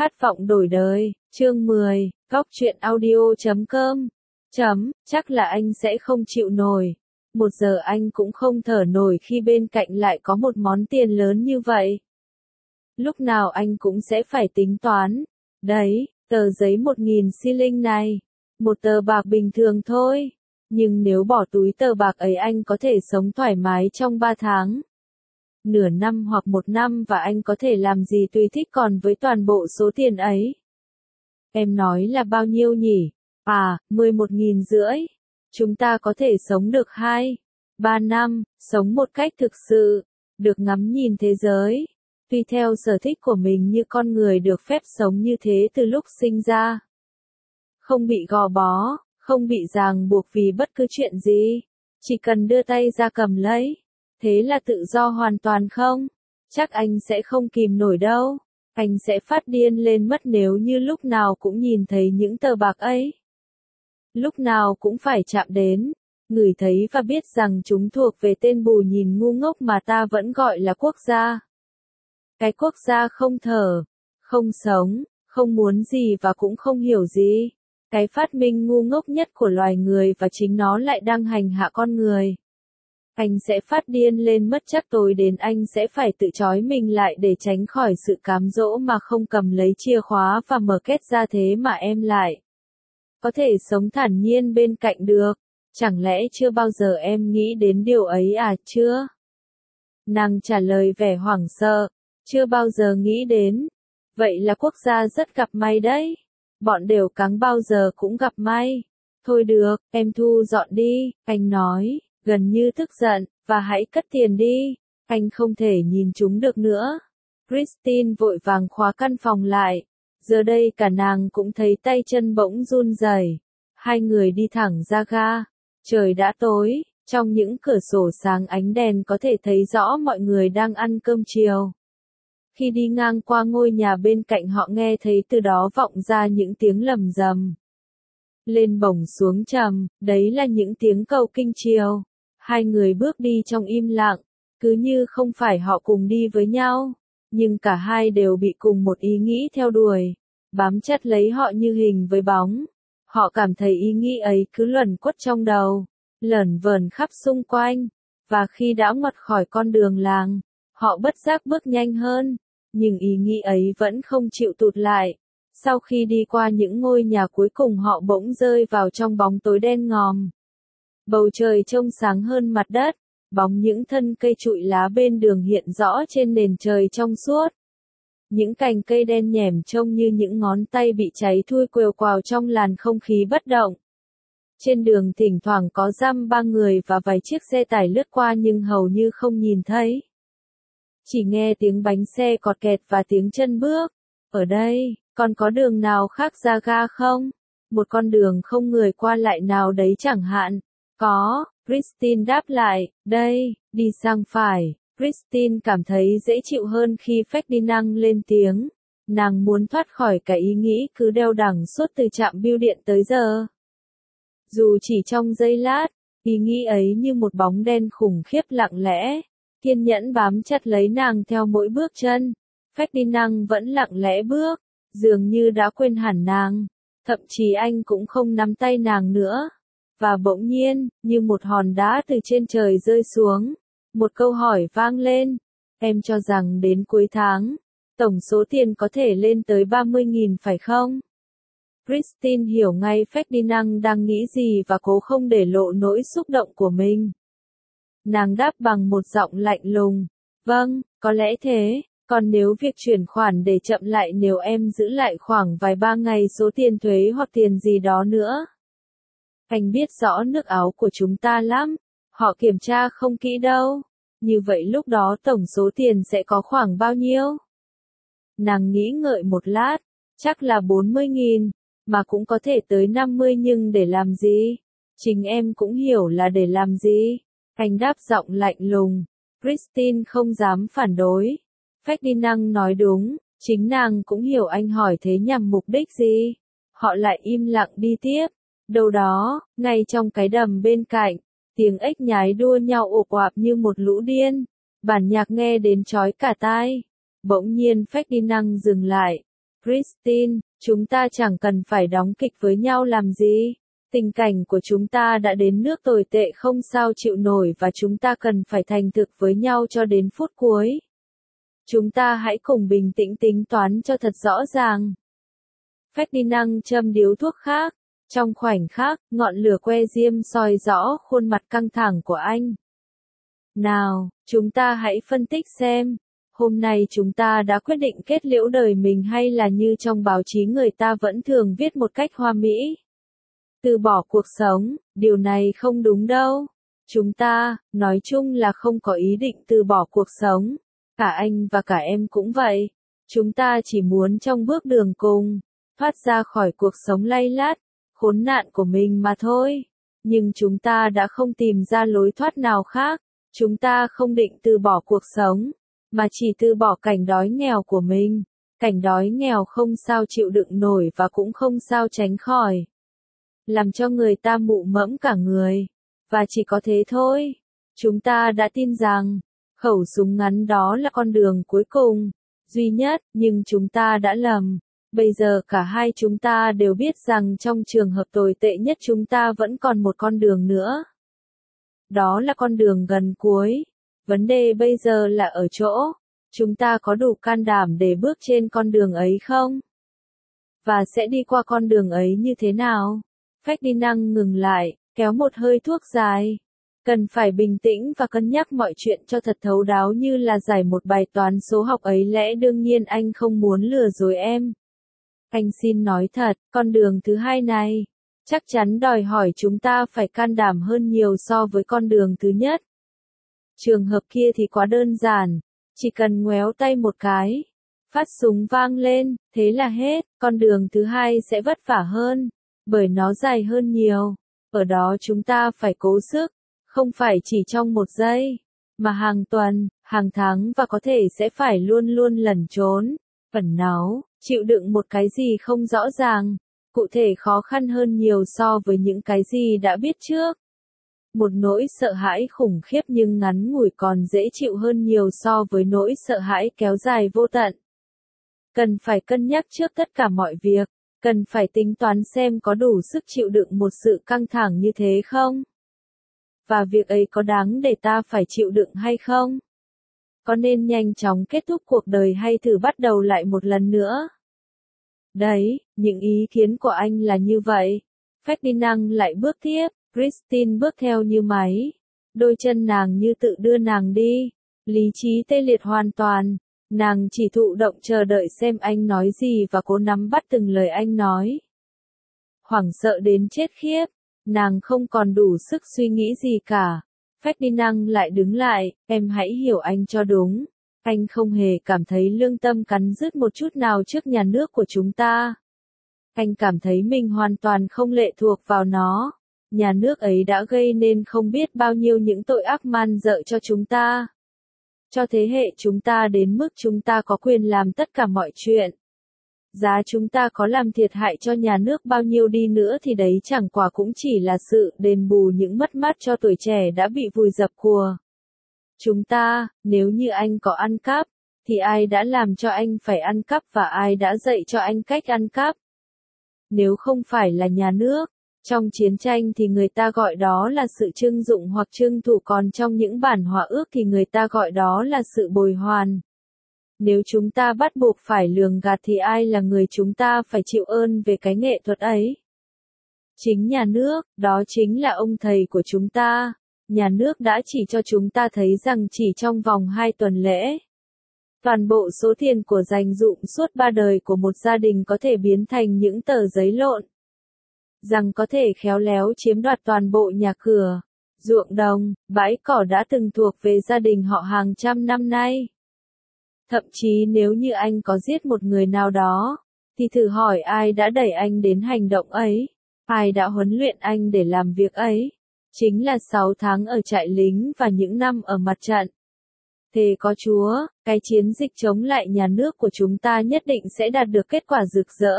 Khát vọng đổi đời, chương 10, góc truyện audio.com. Chắc là anh sẽ không chịu nổi. 1 giờ anh cũng không thở nổi khi bên cạnh lại có một món tiền lớn như vậy. Lúc nào anh cũng sẽ phải tính toán. Đấy, tờ giấy 1.000 xi-linh này. Một tờ bạc bình thường thôi. Nhưng nếu bỏ túi tờ bạc ấy anh có thể sống thoải mái trong 3 tháng. Nửa năm hoặc 1 năm và anh có thể làm gì tùy thích còn với toàn bộ số tiền ấy. Em nói là bao nhiêu nhỉ? 11.500. Chúng ta có thể sống được 2-3 năm, sống một cách thực sự, được ngắm nhìn thế giới. Tùy theo sở thích của mình như con người được phép sống như thế từ lúc sinh ra. Không bị gò bó, không bị ràng buộc vì bất cứ chuyện gì. Chỉ cần đưa tay ra cầm lấy. Thế là tự do hoàn toàn không? Chắc anh sẽ không kìm nổi đâu. Anh sẽ phát điên lên mất nếu như lúc nào cũng nhìn thấy những tờ bạc ấy. Lúc nào cũng phải chạm đến, ngửi thấy và biết rằng chúng thuộc về tên bù nhìn ngu ngốc mà ta vẫn gọi là quốc gia. Cái quốc gia không thở, không sống, không muốn gì và cũng không hiểu gì. Cái phát minh ngu ngốc nhất của loài người và chính nó lại đang hành hạ con người. Anh sẽ phát điên lên mất chắc tối đến anh sẽ phải tự trói mình lại để tránh khỏi sự cám dỗ mà không cầm lấy chìa khóa và mở két ra thế mà em lại có thể sống thản nhiên bên cạnh được. Chẳng lẽ chưa bao giờ em nghĩ đến điều ấy à? Chưa? Nàng trả lời vẻ hoảng sợ. Chưa bao giờ nghĩ đến. Vậy là quốc gia rất gặp may đấy. Bọn đều cắn bao giờ cũng gặp may. Thôi được, em thu dọn đi, anh nói, gần như tức giận, và hãy cất tiền đi. Anh không thể nhìn chúng được nữa. Christine vội vàng khóa căn phòng lại. Giờ đây cả nàng cũng thấy tay chân bỗng run rẩy. Hai người đi thẳng ra ga. Trời đã tối, trong những cửa sổ sáng ánh đèn có thể thấy rõ mọi người đang ăn cơm chiều. Khi đi ngang qua ngôi nhà bên cạnh họ nghe thấy từ đó vọng ra những tiếng lầm rầm. Lên bổng xuống trầm, đấy là những tiếng cầu kinh chiều. Hai người bước đi trong im lặng, cứ như không phải họ cùng đi với nhau, nhưng cả hai đều bị cùng một ý nghĩ theo đuổi, bám chặt lấy họ như hình với bóng. Họ cảm thấy ý nghĩ ấy cứ luẩn quất trong đầu, lởn vởn khắp xung quanh, và khi đã ngoặt khỏi con đường làng, họ bất giác bước nhanh hơn, nhưng ý nghĩ ấy vẫn không chịu tụt lại. Sau khi đi qua những ngôi nhà cuối cùng họ bỗng rơi vào trong bóng tối đen ngòm. Bầu trời trông sáng hơn mặt đất, bóng những thân cây trụi lá bên đường hiện rõ trên nền trời trong suốt. Những cành cây đen nhẻm trông như những ngón tay bị cháy thui quều quào trong làn không khí bất động. Trên đường thỉnh thoảng có dăm ba người và vài chiếc xe tải lướt qua nhưng hầu như không nhìn thấy. Chỉ nghe tiếng bánh xe cọt kẹt và tiếng chân bước. Ở đây, còn có đường nào khác ra ga không? Một con đường không người qua lại nào đấy chẳng hạn. Có, Christine đáp lại, đây, đi sang phải. Christine cảm thấy dễ chịu hơn khi Ferdinand lên tiếng. Nàng muốn thoát khỏi cái ý nghĩ cứ đeo đẳng suốt từ trạm bưu điện tới giờ. Dù chỉ trong giây lát, ý nghĩ ấy như một bóng đen khủng khiếp lặng lẽ, kiên nhẫn bám chặt lấy nàng theo mỗi bước chân. Ferdinand vẫn lặng lẽ bước, dường như đã quên hẳn nàng, thậm chí anh cũng không nắm tay nàng nữa. Và bỗng nhiên, như một hòn đá từ trên trời rơi xuống, một câu hỏi vang lên. Em cho rằng đến cuối tháng, tổng số tiền có thể lên tới 30.000 phải không? Christine hiểu ngay Ferdinand đang nghĩ gì và cố không để lộ nỗi xúc động của mình. Nàng đáp bằng một giọng lạnh lùng. Vâng, có lẽ thế. Còn nếu việc chuyển khoản để chậm lại nếu em giữ lại khoảng vài ba ngày số tiền thuế hoặc tiền gì đó nữa. Anh biết rõ nước áo của chúng ta lắm. Họ kiểm tra không kỹ đâu. Như vậy lúc đó tổng số tiền sẽ có khoảng bao nhiêu? Nàng nghĩ ngợi một lát. Chắc là 40.000. Mà cũng có thể tới 50 nhưng để làm gì? Chính em cũng hiểu là để làm gì? Anh đáp giọng lạnh lùng. Christine không dám phản đối. Ferdinand nói đúng, chính nàng cũng hiểu anh hỏi thế nhằm mục đích gì. Họ lại im lặng đi tiếp. Đâu đó, ngay trong cái đầm bên cạnh, tiếng ếch nhái đua nhau ộp oạp như một lũ điên. Bản nhạc nghe đến chói cả tai. Bỗng nhiên Ferdinand dừng lại. Christine, chúng ta chẳng cần phải đóng kịch với nhau làm gì. Tình cảnh của chúng ta đã đến nước tồi tệ không sao chịu nổi và chúng ta cần phải thành thực với nhau cho đến phút cuối. Chúng ta hãy cùng bình tĩnh tính toán cho thật rõ ràng. Ferdinand châm điếu thuốc khác. Trong khoảnh khắc, ngọn lửa que diêm soi rõ khuôn mặt căng thẳng của anh. Nào, chúng ta hãy phân tích xem. Hôm nay chúng ta đã quyết định kết liễu đời mình hay là như trong báo chí người ta vẫn thường viết một cách hoa mỹ. Từ bỏ cuộc sống, điều này không đúng đâu. Chúng ta, nói chung là không có ý định từ bỏ cuộc sống. Cả anh và cả em cũng vậy. Chúng ta chỉ muốn trong bước đường cùng, thoát ra khỏi cuộc sống lay lắt, khốn nạn của mình mà thôi. Nhưng chúng ta đã không tìm ra lối thoát nào khác. Chúng ta không định từ bỏ cuộc sống, mà chỉ từ bỏ cảnh đói nghèo của mình. Cảnh đói nghèo không sao chịu đựng nổi và cũng không sao tránh khỏi. Làm cho người ta mụ mẫm cả người. Và chỉ có thế thôi. Chúng ta đã tin rằng, khẩu súng ngắn đó là con đường cuối cùng, duy nhất, nhưng chúng ta đã lầm. Bây giờ cả hai chúng ta đều biết rằng trong trường hợp tồi tệ nhất chúng ta vẫn còn một con đường nữa. Đó là con đường gần cuối. Vấn đề bây giờ là ở chỗ, chúng ta có đủ can đảm để bước trên con đường ấy không? Và sẽ đi qua con đường ấy như thế nào? Ferdinand ngừng lại, kéo một hơi thuốc dài. Cần phải bình tĩnh và cân nhắc mọi chuyện cho thật thấu đáo như là giải một bài toán số học ấy, lẽ đương nhiên anh không muốn lừa dối em. Anh xin nói thật, con đường thứ hai này, chắc chắn đòi hỏi chúng ta phải can đảm hơn nhiều so với con đường thứ nhất. Trường hợp kia thì quá đơn giản, chỉ cần ngoéo tay một cái, phát súng vang lên, thế là hết. Con đường thứ hai sẽ vất vả hơn, bởi nó dài hơn nhiều. Ở đó chúng ta phải cố sức, không phải chỉ trong một giây, mà hàng tuần, hàng tháng và có thể sẽ phải luôn luôn lẩn trốn, ẩn náu, chịu đựng một cái gì không rõ ràng, cụ thể khó khăn hơn nhiều so với những cái gì đã biết trước. Một nỗi sợ hãi khủng khiếp nhưng ngắn ngủi còn dễ chịu hơn nhiều so với nỗi sợ hãi kéo dài vô tận. Cần phải cân nhắc trước tất cả mọi việc, cần phải tính toán xem có đủ sức chịu đựng một sự căng thẳng như thế không? Và việc ấy có đáng để ta phải chịu đựng hay không? Có nên nhanh chóng kết thúc cuộc đời hay thử bắt đầu lại một lần nữa? Đấy, những ý kiến của anh là như vậy. Ferdinand lại bước tiếp, Christine bước theo như máy. Đôi chân nàng như tự đưa nàng đi. Lý trí tê liệt hoàn toàn. Nàng chỉ thụ động chờ đợi xem anh nói gì và cố nắm bắt từng lời anh nói. Hoảng sợ đến chết khiếp. Nàng không còn đủ sức suy nghĩ gì cả. Ferdinand lại đứng lại, em hãy hiểu anh cho đúng. Anh không hề cảm thấy lương tâm cắn rứt một chút nào trước nhà nước của chúng ta. Anh cảm thấy mình hoàn toàn không lệ thuộc vào nó. Nhà nước ấy đã gây nên không biết bao nhiêu những tội ác man dợ cho chúng ta. Cho thế hệ chúng ta đến mức chúng ta có quyền làm tất cả mọi chuyện. Giá chúng ta có làm thiệt hại cho nhà nước bao nhiêu đi nữa thì đấy chẳng qua cũng chỉ là sự đền bù những mất mát cho tuổi trẻ đã bị vùi dập của chúng ta. Nếu như anh có ăn cắp, thì ai đã làm cho anh phải ăn cắp và ai đã dạy cho anh cách ăn cắp? Nếu không phải là nhà nước, trong chiến tranh thì người ta gọi đó là sự trưng dụng hoặc trưng thụ, còn trong những bản hòa ước thì người ta gọi đó là sự bồi hoàn. Nếu chúng ta bắt buộc phải lường gạt thì ai là người chúng ta phải chịu ơn về cái nghệ thuật ấy? Chính nhà nước, đó chính là ông thầy của chúng ta. Nhà nước đã chỉ cho chúng ta thấy rằng chỉ trong vòng 2 tuần lễ, toàn bộ số tiền của dành dụm suốt 3 đời của một gia đình có thể biến thành những tờ giấy lộn. Rằng có thể khéo léo chiếm đoạt toàn bộ nhà cửa, ruộng đồng, bãi cỏ đã từng thuộc về gia đình họ hàng trăm năm nay. Thậm chí nếu như anh có giết một người nào đó, thì thử hỏi ai đã đẩy anh đến hành động ấy? Ai đã huấn luyện anh để làm việc ấy? Chính là 6 tháng ở trại lính và những năm ở mặt trận. Thề có Chúa, cái chiến dịch chống lại nhà nước của chúng ta nhất định sẽ đạt được kết quả rực rỡ.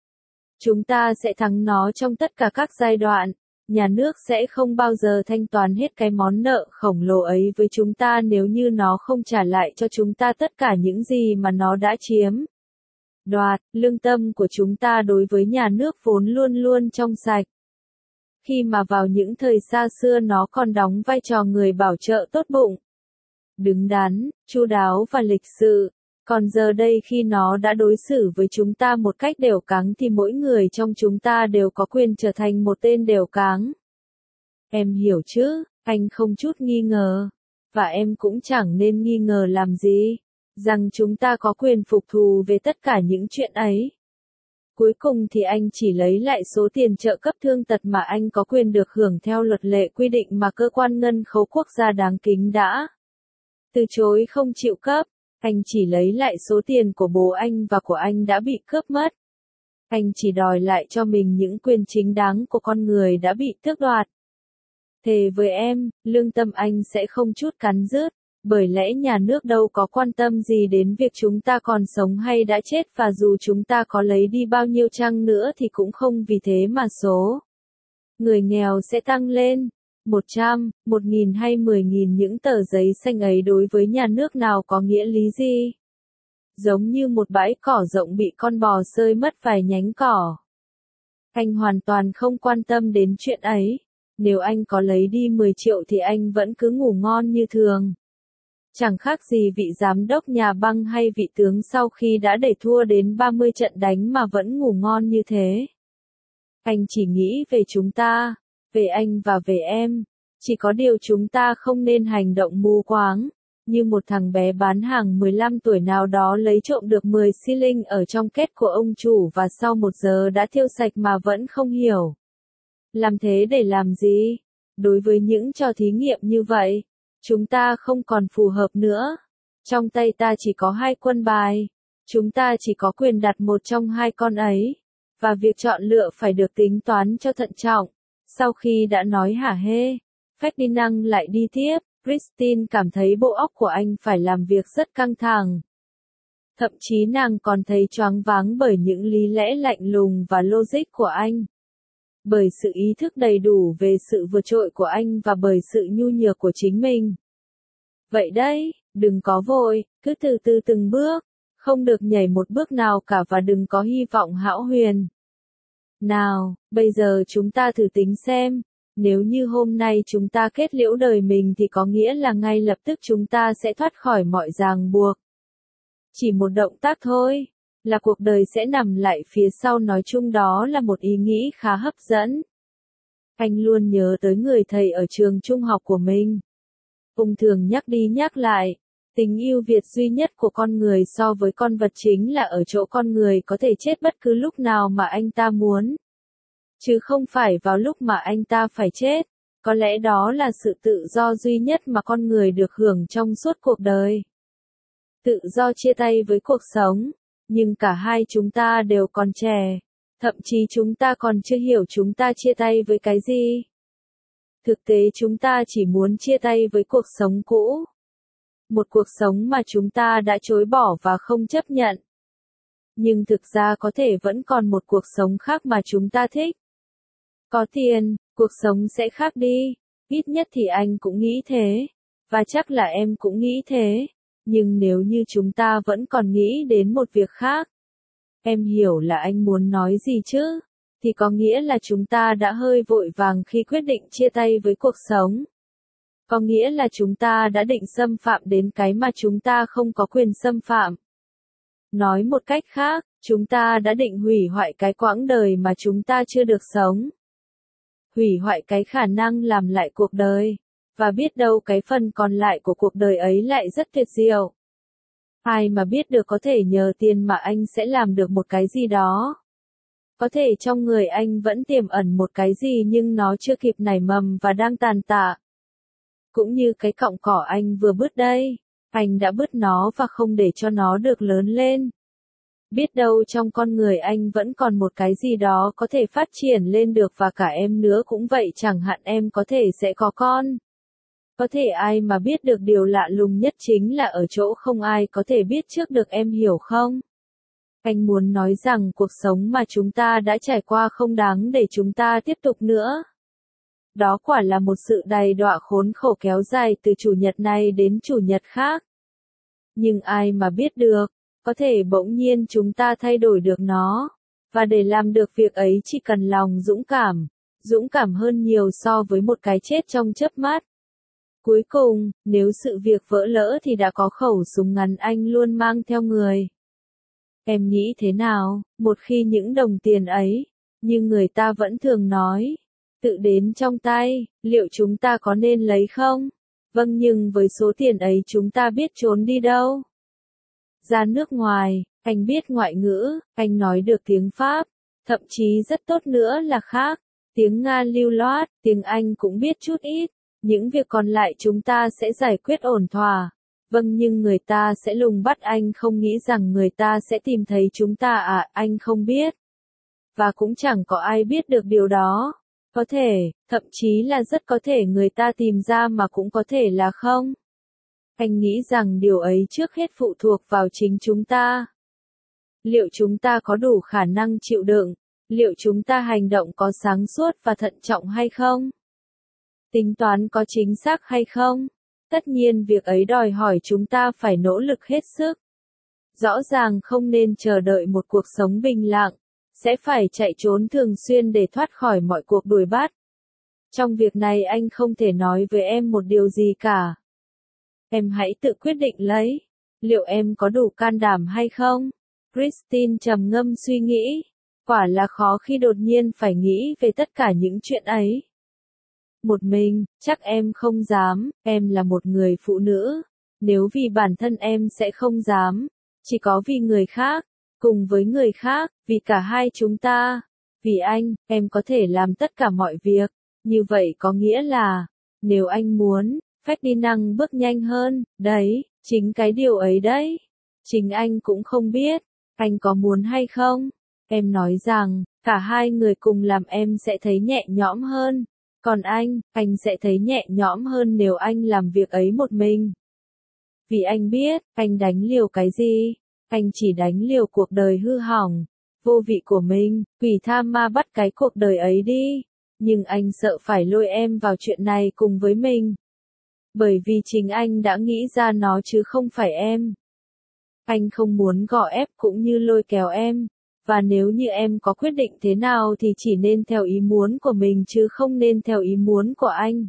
Chúng ta sẽ thắng nó trong tất cả các giai đoạn. Nhà nước sẽ không bao giờ thanh toán hết cái món nợ khổng lồ ấy với chúng ta nếu như nó không trả lại cho chúng ta tất cả những gì mà nó đã chiếm. đoạt, lương tâm của chúng ta đối với nhà nước vốn luôn luôn trong sạch. Khi mà vào những thời xa xưa nó còn đóng vai trò người bảo trợ tốt bụng, đứng đắn, chu đáo và lịch sự. Còn giờ đây khi nó đã đối xử với chúng ta một cách đều cáng thì mỗi người trong chúng ta đều có quyền trở thành một tên đều cáng. Em hiểu chứ, anh không chút nghi ngờ. Và em cũng chẳng nên nghi ngờ làm gì, rằng chúng ta có quyền phục thù về tất cả những chuyện ấy. Cuối cùng thì anh chỉ lấy lại số tiền trợ cấp thương tật mà anh có quyền được hưởng theo luật lệ quy định mà cơ quan ngân khấu quốc gia đáng kính đã từ chối không chịu cấp. Anh chỉ lấy lại số tiền của bố anh và của anh đã bị cướp mất. Anh chỉ đòi lại cho mình những quyền chính đáng của con người đã bị tước đoạt. Thề với em, lương tâm anh sẽ không chút cắn rứt, bởi lẽ nhà nước đâu có quan tâm gì đến việc chúng ta còn sống hay đã chết, và dù chúng ta có lấy đi bao nhiêu chăng nữa thì cũng không vì thế mà số người nghèo sẽ tăng lên. 100, 1.000 hay 10.000 những tờ giấy xanh ấy đối với nhà nước nào có nghĩa lý gì? Giống như một bãi cỏ rộng bị con bò xơi mất vài nhánh cỏ. Anh hoàn toàn không quan tâm đến chuyện ấy. Nếu anh có lấy đi 10 triệu thì anh vẫn cứ ngủ ngon như thường. Chẳng khác gì vị giám đốc nhà băng hay vị tướng sau khi đã để thua đến 30 trận đánh mà vẫn ngủ ngon như thế. Anh chỉ nghĩ về chúng ta, về anh và về em. Chỉ có điều chúng ta không nên hành động mù quáng, như một thằng bé bán hàng 15 tuổi nào đó lấy trộm được 10 xi linh ở trong két của ông chủ và sau 1 giờ đã tiêu sạch mà vẫn không hiểu. Làm thế để làm gì? Đối với những trò thí nghiệm như vậy, chúng ta không còn phù hợp nữa. Trong tay ta chỉ có 2 quân bài. Chúng ta chỉ có quyền đặt một trong 2 con ấy. Và việc chọn lựa phải được tính toán cho thận trọng. Sau khi đã nói hả hê, Ferdinand lại đi tiếp. Christine cảm thấy bộ óc của anh phải làm việc rất căng thẳng. Thậm chí nàng còn thấy choáng váng bởi những lý lẽ lạnh lùng và logic của anh. Bởi sự ý thức đầy đủ về sự vượt trội của anh và bởi sự nhu nhược của chính mình. Vậy đấy, đừng có vội, cứ từ từ từng bước, không được nhảy một bước nào cả và đừng có hy vọng hão huyền. Nào, bây giờ chúng ta thử tính xem, nếu như hôm nay chúng ta kết liễu đời mình thì có nghĩa là ngay lập tức chúng ta sẽ thoát khỏi mọi ràng buộc. Chỉ một động tác thôi, là cuộc đời sẽ nằm lại phía sau. Nói chung đó là một ý nghĩ khá hấp dẫn. Anh luôn nhớ tới người thầy ở trường trung học của mình. Ông thường nhắc đi nhắc lại, tình yêu Việt duy nhất của con người so với con vật chính là ở chỗ con người có thể chết bất cứ lúc nào mà anh ta muốn. Chứ không phải vào lúc mà anh ta phải chết. Có lẽ đó là sự tự do duy nhất mà con người được hưởng trong suốt cuộc đời. Tự do chia tay với cuộc sống. Nhưng cả hai chúng ta đều còn trẻ. Thậm chí chúng ta còn chưa hiểu chúng ta chia tay với cái gì. Thực tế chúng ta chỉ muốn chia tay với cuộc sống cũ. Một cuộc sống mà chúng ta đã chối bỏ và không chấp nhận. Nhưng thực ra có thể vẫn còn một cuộc sống khác mà chúng ta thích. Có tiền, cuộc sống sẽ khác đi. Ít nhất thì anh cũng nghĩ thế. Và chắc là em cũng nghĩ thế. Nhưng nếu như chúng ta vẫn còn nghĩ đến một việc khác. Em hiểu là anh muốn nói gì chứ? Thì có nghĩa là chúng ta đã hơi vội vàng khi quyết định chia tay với cuộc sống. Có nghĩa là chúng ta đã định xâm phạm đến cái mà chúng ta không có quyền xâm phạm. Nói một cách khác, chúng ta đã định hủy hoại cái quãng đời mà chúng ta chưa được sống. Hủy hoại cái khả năng làm lại cuộc đời. Và biết đâu cái phần còn lại của cuộc đời ấy lại rất tuyệt diệu. Ai mà biết được, có thể nhờ tiền mà anh sẽ làm được một cái gì đó. Có thể trong người anh vẫn tiềm ẩn một cái gì nhưng nó chưa kịp nảy mầm và đang tàn tạ. Cũng như cái cọng cỏ anh vừa bứt đây. Anh đã bứt nó và không để cho nó được lớn lên. Biết đâu trong con người anh vẫn còn một cái gì đó có thể phát triển lên được, và cả em nữa cũng vậy, chẳng hạn em có thể sẽ có con. Có thể ai mà biết được, điều lạ lùng nhất chính là ở chỗ không ai có thể biết trước được, em hiểu không? Anh muốn nói rằng cuộc sống mà chúng ta đã trải qua không đáng để chúng ta tiếp tục nữa. Đó quả là một sự đầy đọa khốn khổ kéo dài từ chủ nhật này đến chủ nhật khác. Nhưng ai mà biết được, có thể bỗng nhiên chúng ta thay đổi được nó. Và để làm được việc ấy chỉ cần lòng dũng cảm hơn nhiều so với một cái chết trong chớp mắt. Cuối cùng, nếu sự việc vỡ lỡ thì đã có khẩu súng ngắn anh luôn mang theo người. Em nghĩ thế nào, một khi những đồng tiền ấy, như người ta vẫn thường nói, tự đến trong tay, liệu chúng ta có nên lấy không? Vâng, nhưng với số tiền ấy chúng ta biết trốn đi đâu? Ra nước ngoài, anh biết ngoại ngữ, anh nói được tiếng Pháp, thậm chí rất tốt nữa là khác, tiếng Nga lưu loát, tiếng Anh cũng biết chút ít, những việc còn lại chúng ta sẽ giải quyết ổn thỏa. Vâng, nhưng người ta sẽ lùng bắt anh, không nghĩ rằng người ta sẽ tìm thấy chúng ta à, anh không biết. Và cũng chẳng có ai biết được điều đó. Có thể, thậm chí là rất có thể người ta tìm ra mà cũng có thể là không. Anh nghĩ rằng điều ấy trước hết phụ thuộc vào chính chúng ta. Liệu chúng ta có đủ khả năng chịu đựng? Liệu chúng ta hành động có sáng suốt và thận trọng hay không? Tính toán có chính xác hay không? Tất nhiên việc ấy đòi hỏi chúng ta phải nỗ lực hết sức. Rõ ràng không nên chờ đợi một cuộc sống bình lặng, sẽ phải chạy trốn thường xuyên để thoát khỏi mọi cuộc đuổi bắt. Trong việc này anh không thể nói với em một điều gì cả. Em hãy tự quyết định lấy. Liệu em có đủ can đảm hay không? Christine trầm ngâm suy nghĩ. Quả là khó khi đột nhiên phải nghĩ về tất cả những chuyện ấy. Một mình, chắc em không dám, em là một người phụ nữ. Nếu vì bản thân em sẽ không dám, chỉ có vì người khác, cùng với người khác, vì cả hai chúng ta. Vì anh, em có thể làm tất cả mọi việc. Như vậy có nghĩa là, nếu anh muốn, Ferdinand bước nhanh hơn, đấy, chính cái điều ấy đấy. Chính anh cũng không biết, anh có muốn hay không. Em nói rằng, cả hai người cùng làm em sẽ thấy nhẹ nhõm hơn. Còn anh sẽ thấy nhẹ nhõm hơn nếu anh làm việc ấy một mình. Vì anh biết, anh đánh liều cái gì? Anh chỉ đánh liều cuộc đời hư hỏng, vô vị của mình, quỷ tha ma bắt cái cuộc đời ấy đi. Nhưng anh sợ phải lôi em vào chuyện này cùng với mình. Bởi vì chính anh đã nghĩ ra nó chứ không phải em. Anh không muốn gò ép cũng như lôi kéo em. Và nếu như em có quyết định thế nào thì chỉ nên theo ý muốn của mình chứ không nên theo ý muốn của anh.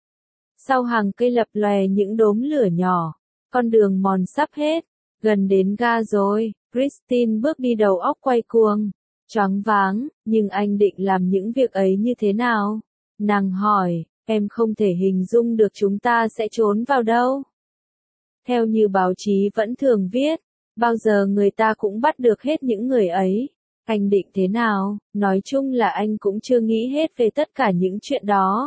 Sau hàng cây lập lòe những đốm lửa nhỏ, con đường mòn sắp hết, gần đến ga rồi, Christine bước đi đầu óc quay cuồng, choáng váng, nhưng anh định làm những việc ấy như thế nào? Nàng hỏi, em không thể hình dung được chúng ta sẽ trốn vào đâu. Theo như báo chí vẫn thường viết, bao giờ người ta cũng bắt được hết những người ấy. Anh định thế nào? Nói chung là anh cũng chưa nghĩ hết về tất cả những chuyện đó.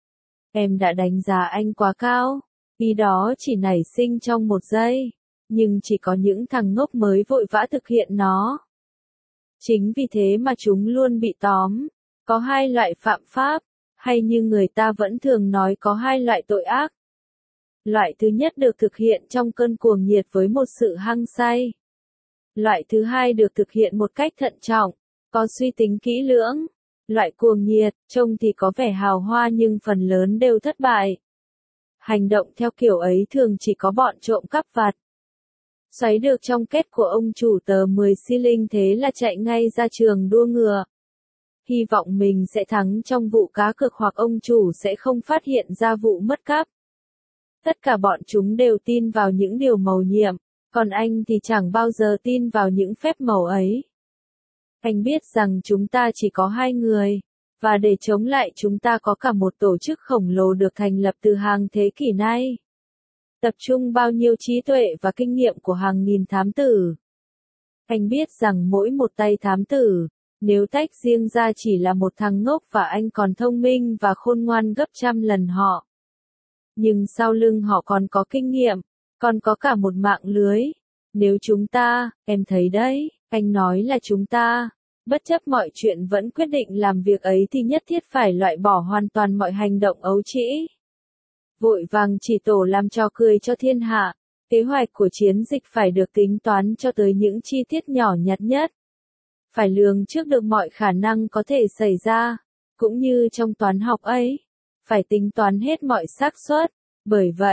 Em đã đánh giá anh quá cao. Ý đó chỉ nảy sinh trong một giây. Nhưng chỉ có những thằng ngốc mới vội vã thực hiện nó. Chính vì thế mà chúng luôn bị tóm. Có hai loại phạm pháp, hay như người ta vẫn thường nói có hai loại tội ác. Loại thứ nhất được thực hiện trong cơn cuồng nhiệt với một sự hăng say. Loại thứ hai được thực hiện một cách thận trọng, có suy tính kỹ lưỡng. Loại cuồng nhiệt, trông thì có vẻ hào hoa nhưng phần lớn đều thất bại. Hành động theo kiểu ấy thường chỉ có bọn trộm cắp vặt. Xoáy được trong kết của ông chủ tờ 10 xi linh thế là chạy ngay ra trường đua ngựa. Hy vọng mình sẽ thắng trong vụ cá cược hoặc ông chủ sẽ không phát hiện ra vụ mất cắp. Tất cả bọn chúng đều tin vào những điều mầu nhiệm, còn anh thì chẳng bao giờ tin vào những phép màu ấy. Anh biết rằng chúng ta chỉ có hai người, và để chống lại chúng ta có cả một tổ chức khổng lồ được thành lập từ hàng thế kỷ nay. Tập trung bao nhiêu trí tuệ và kinh nghiệm của hàng nghìn thám tử. Anh biết rằng mỗi một tay thám tử, nếu tách riêng ra chỉ là một thằng ngốc và anh còn thông minh và khôn ngoan gấp trăm lần họ. Nhưng sau lưng họ còn có kinh nghiệm, còn có cả một mạng lưới. Nếu chúng ta, em thấy đấy, anh nói là chúng ta, bất chấp mọi chuyện vẫn quyết định làm việc ấy thì nhất thiết phải loại bỏ hoàn toàn mọi hành động ấu trĩ. Vội vàng chỉ tổ làm trò cười cho thiên hạ, kế hoạch của chiến dịch phải được tính toán cho tới những chi tiết nhỏ nhặt nhất. Phải lường trước được mọi khả năng có thể xảy ra, cũng như trong toán học ấy, phải tính toán hết mọi xác suất. Bởi vậy,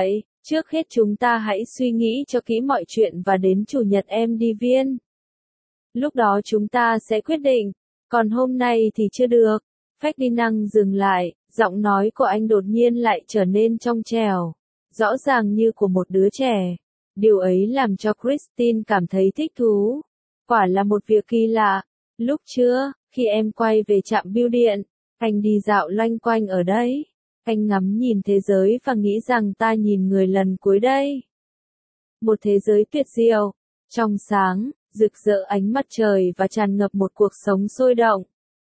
Trước hết chúng ta hãy suy nghĩ cho kỹ mọi chuyện và đến Chủ nhật em đi viên. Lúc đó chúng ta sẽ quyết định, còn hôm nay thì chưa được. Ferdinand dừng lại, giọng nói của anh đột nhiên lại trở nên trong trẻo, rõ ràng như của một đứa trẻ. Điều ấy làm cho Christine cảm thấy thích thú. Quả là một việc kỳ lạ. Lúc trưa, khi em quay về trạm bưu điện, anh đi dạo loanh quanh ở đấy. Anh ngắm nhìn thế giới và nghĩ rằng ta nhìn người lần cuối đây. Một thế giới tuyệt diệu, trong sáng, rực rỡ ánh mặt trời và tràn ngập một cuộc sống sôi động.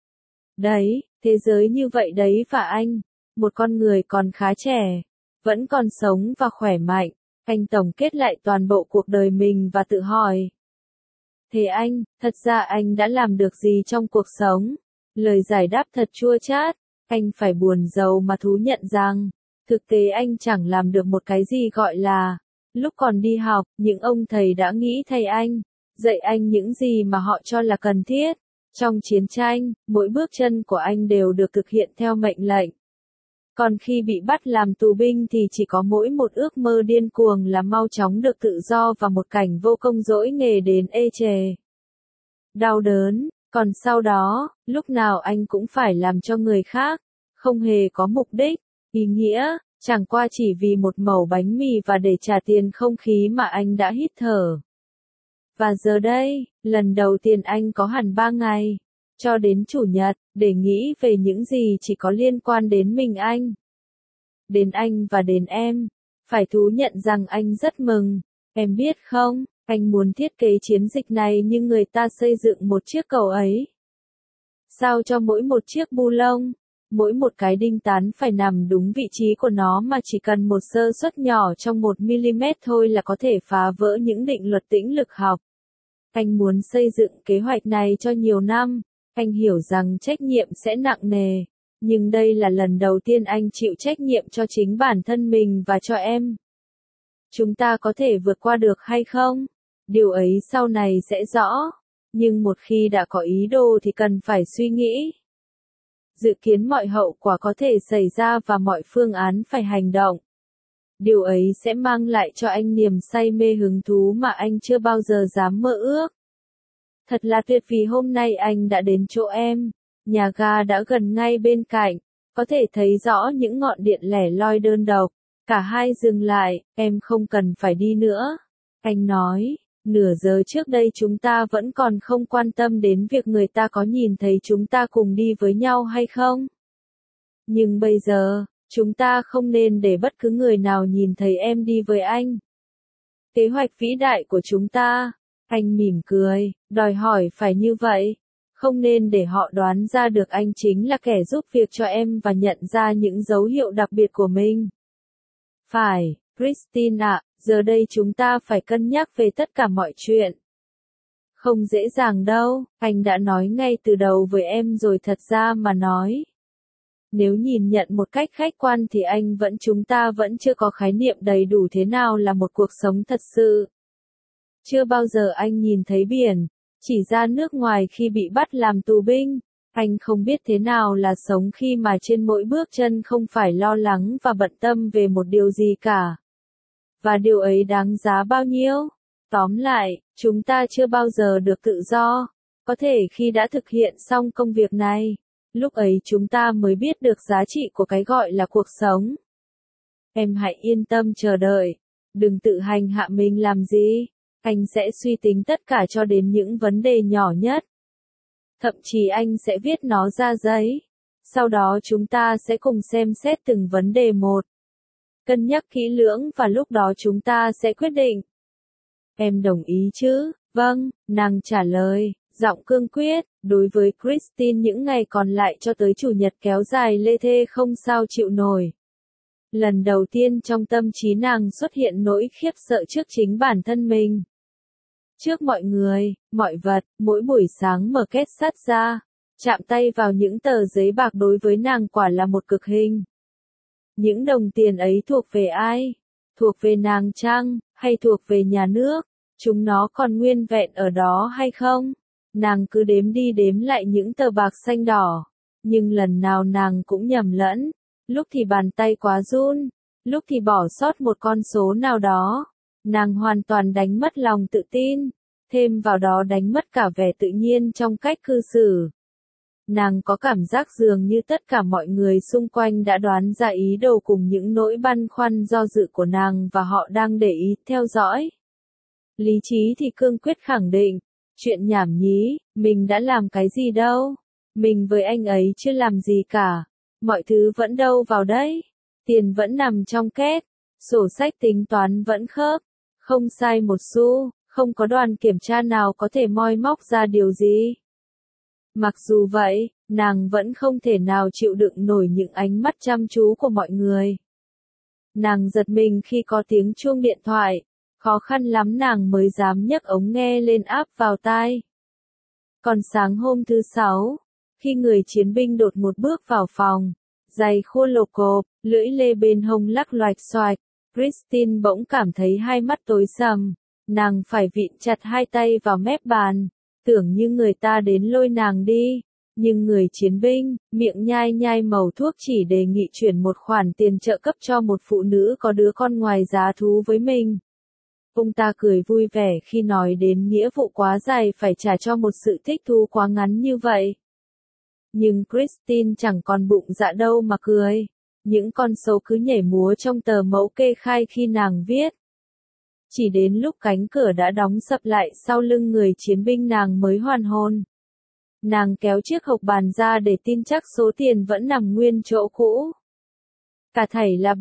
Đấy, thế giới như vậy đấy và anh, một con người còn khá trẻ, vẫn còn sống và khỏe mạnh. Anh tổng kết lại toàn bộ cuộc đời mình và tự hỏi. Thế anh, thật ra anh đã làm được gì trong cuộc sống? Lời giải đáp thật chua chát. Anh phải buồn rầu mà thú nhận rằng, thực tế anh chẳng làm được một cái gì gọi là. Lúc còn đi học, những ông thầy đã nghĩ thay anh, dạy anh những gì mà họ cho là cần thiết. Trong chiến tranh, mỗi bước chân của anh đều được thực hiện theo mệnh lệnh. Còn khi bị bắt làm tù binh thì chỉ có mỗi một ước mơ điên cuồng là mau chóng được tự do và một cảnh vô công dỗi nghề đến ê chề. Đau đớn, còn sau đó, lúc nào anh cũng phải làm cho người khác, không hề có mục đích, ý nghĩa, chẳng qua chỉ vì một mẩu bánh mì và để trả tiền không khí mà anh đã hít thở. Và giờ đây, lần đầu tiên anh có hẳn 3 ngày, cho đến Chủ nhật, để nghĩ về những gì chỉ có liên quan đến mình anh. Đến anh và đến em. Phải thú nhận rằng anh rất mừng. Em biết không, anh muốn thiết kế chiến dịch này như người ta xây dựng một chiếc cầu ấy. Sao cho mỗi một chiếc bu lông, mỗi một cái đinh tán phải nằm đúng vị trí của nó mà chỉ cần một sơ suất nhỏ trong 1 mm thôi là có thể phá vỡ những định luật tĩnh lực học. Anh muốn xây dựng kế hoạch này cho nhiều năm. Anh hiểu rằng trách nhiệm sẽ nặng nề, nhưng đây là lần đầu tiên anh chịu trách nhiệm cho chính bản thân mình và cho em. Chúng ta có thể vượt qua được hay không? Điều ấy sau này sẽ rõ, nhưng một khi đã có ý đồ thì cần phải suy nghĩ. Dự kiến mọi hậu quả có thể xảy ra và mọi phương án phải hành động. Điều ấy sẽ mang lại cho anh niềm say mê hứng thú mà anh chưa bao giờ dám mơ ước. Thật là tuyệt vì hôm nay anh đã đến chỗ em. Nhà ga đã gần ngay bên cạnh. Có thể thấy rõ những ngọn điện lẻ loi đơn độc. Cả hai dừng lại, em không cần phải đi nữa. Anh nói, nửa giờ trước đây chúng ta vẫn còn không quan tâm đến việc người ta có nhìn thấy chúng ta cùng đi với nhau hay không. Nhưng bây giờ, chúng ta không nên để bất cứ người nào nhìn thấy em đi với anh. Kế hoạch vĩ đại của chúng ta. Anh mỉm cười, đòi hỏi phải như vậy. Không nên để họ đoán ra được anh chính là kẻ giúp việc cho em và nhận ra những dấu hiệu đặc biệt của mình. Phải, Christine ạ, giờ đây chúng ta phải cân nhắc về tất cả mọi chuyện. Không dễ dàng đâu, anh đã nói ngay từ đầu với em rồi thật ra mà nói. Nếu nhìn nhận một cách khách quan thì chúng ta vẫn chưa có khái niệm đầy đủ thế nào là một cuộc sống thật sự. Chưa bao giờ anh nhìn thấy biển, chỉ ra nước ngoài khi bị bắt làm tù binh. Anh không biết thế nào là sống khi mà trên mỗi bước chân không phải lo lắng và bận tâm về một điều gì cả. Và điều ấy đáng giá bao nhiêu? Tóm lại, chúng ta chưa bao giờ được tự do. Có thể khi đã thực hiện xong công việc này, lúc ấy chúng ta mới biết được giá trị của cái gọi là cuộc sống. Em hãy yên tâm chờ đợi. Đừng tự hành hạ mình làm gì. Anh sẽ suy tính tất cả cho đến những vấn đề nhỏ nhất. Thậm chí anh sẽ viết nó ra giấy. Sau đó chúng ta sẽ cùng xem xét từng vấn đề một. Cân nhắc kỹ lưỡng và lúc đó chúng ta sẽ quyết định. Em đồng ý chứ? Vâng, nàng trả lời, giọng cương quyết. Đối với Christine những ngày còn lại cho tới Chủ nhật kéo dài lê thê không sao chịu nổi. Lần đầu tiên trong tâm trí nàng xuất hiện nỗi khiếp sợ trước chính bản thân mình. Trước mọi người, mọi vật, mỗi buổi sáng mở két sắt ra, chạm tay vào những tờ giấy bạc đối với nàng quả là một cực hình. Những đồng tiền ấy thuộc về ai? Thuộc về nàng chăng, hay thuộc về nhà nước? Chúng nó còn nguyên vẹn ở đó hay không? Nàng cứ đếm đi đếm lại những tờ bạc xanh đỏ. Nhưng lần nào nàng cũng nhầm lẫn. Lúc thì bàn tay quá run, lúc thì bỏ sót một con số nào đó. Nàng hoàn toàn đánh mất lòng tự tin, thêm vào đó đánh mất cả vẻ tự nhiên trong cách cư xử. Nàng có cảm giác dường như tất cả mọi người xung quanh đã đoán ra ý đồ cùng những nỗi băn khoăn do dự của nàng và họ đang để ý, theo dõi. Lý trí thì cương quyết khẳng định, chuyện nhảm nhí, mình đã làm cái gì đâu. Mình với anh ấy chưa làm gì cả. Mọi thứ vẫn đâu vào đấy. Tiền vẫn nằm trong két. Sổ sách tính toán vẫn khớp. Không sai một xu, không có đoàn kiểm tra nào có thể moi móc ra điều gì. Mặc dù vậy, nàng vẫn không thể nào chịu đựng nổi những ánh mắt chăm chú của mọi người. Nàng giật mình khi có tiếng chuông điện thoại, khó khăn lắm nàng mới dám nhấc ống nghe lên áp vào tai. Còn sáng hôm thứ Sáu, khi người chiến binh đột một bước vào phòng, giày khua lộp cộp, lưỡi lê bên hông lắc loạch xoạch, Christine bỗng cảm thấy hai mắt tối sầm, nàng phải vịn chặt hai tay vào mép bàn, tưởng như người ta đến lôi nàng đi, nhưng người chiến binh, miệng nhai nhai mẩu thuốc chỉ đề nghị chuyển một khoản tiền trợ cấp cho một phụ nữ có đứa con ngoài giá thú với mình. Ông ta cười vui vẻ khi nói đến nghĩa vụ quá dài phải trả cho một sự thích thú quá ngắn như vậy. Nhưng Christine chẳng còn bụng dạ đâu mà cười. Những con số cứ nhảy múa trong tờ mẫu kê khai khi nàng viết. Chỉ đến lúc cánh cửa đã đóng sập lại sau lưng người chiến binh nàng mới hoàn hồn. Nàng kéo chiếc hộp bàn ra để tin chắc số tiền vẫn nằm nguyên chỗ cũ. Cả thảy là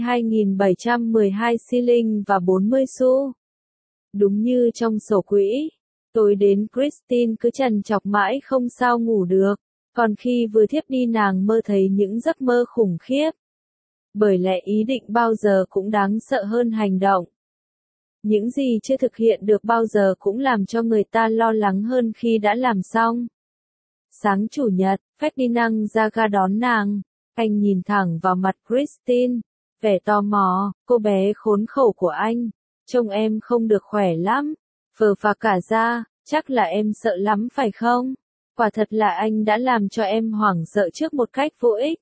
32.712 shilling và 40 xu. Đúng như trong sổ quỹ. Tối đến Christine cứ trằn trọc mãi không sao ngủ được. Còn khi vừa thiếp đi nàng mơ thấy những giấc mơ khủng khiếp. Bởi lẽ ý định bao giờ cũng đáng sợ hơn hành động. Những gì chưa thực hiện được bao giờ cũng làm cho người ta lo lắng hơn khi đã làm xong. Sáng Chủ nhật, Ferdinand ra ga đón nàng. Anh nhìn thẳng vào mặt Christine, vẻ tò mò, cô bé khốn khổ của anh. Trông em không được khỏe lắm, phờ phạc cả da, chắc là em sợ lắm phải không? Quả thật là anh đã làm cho em hoảng sợ trước một cách vô ích.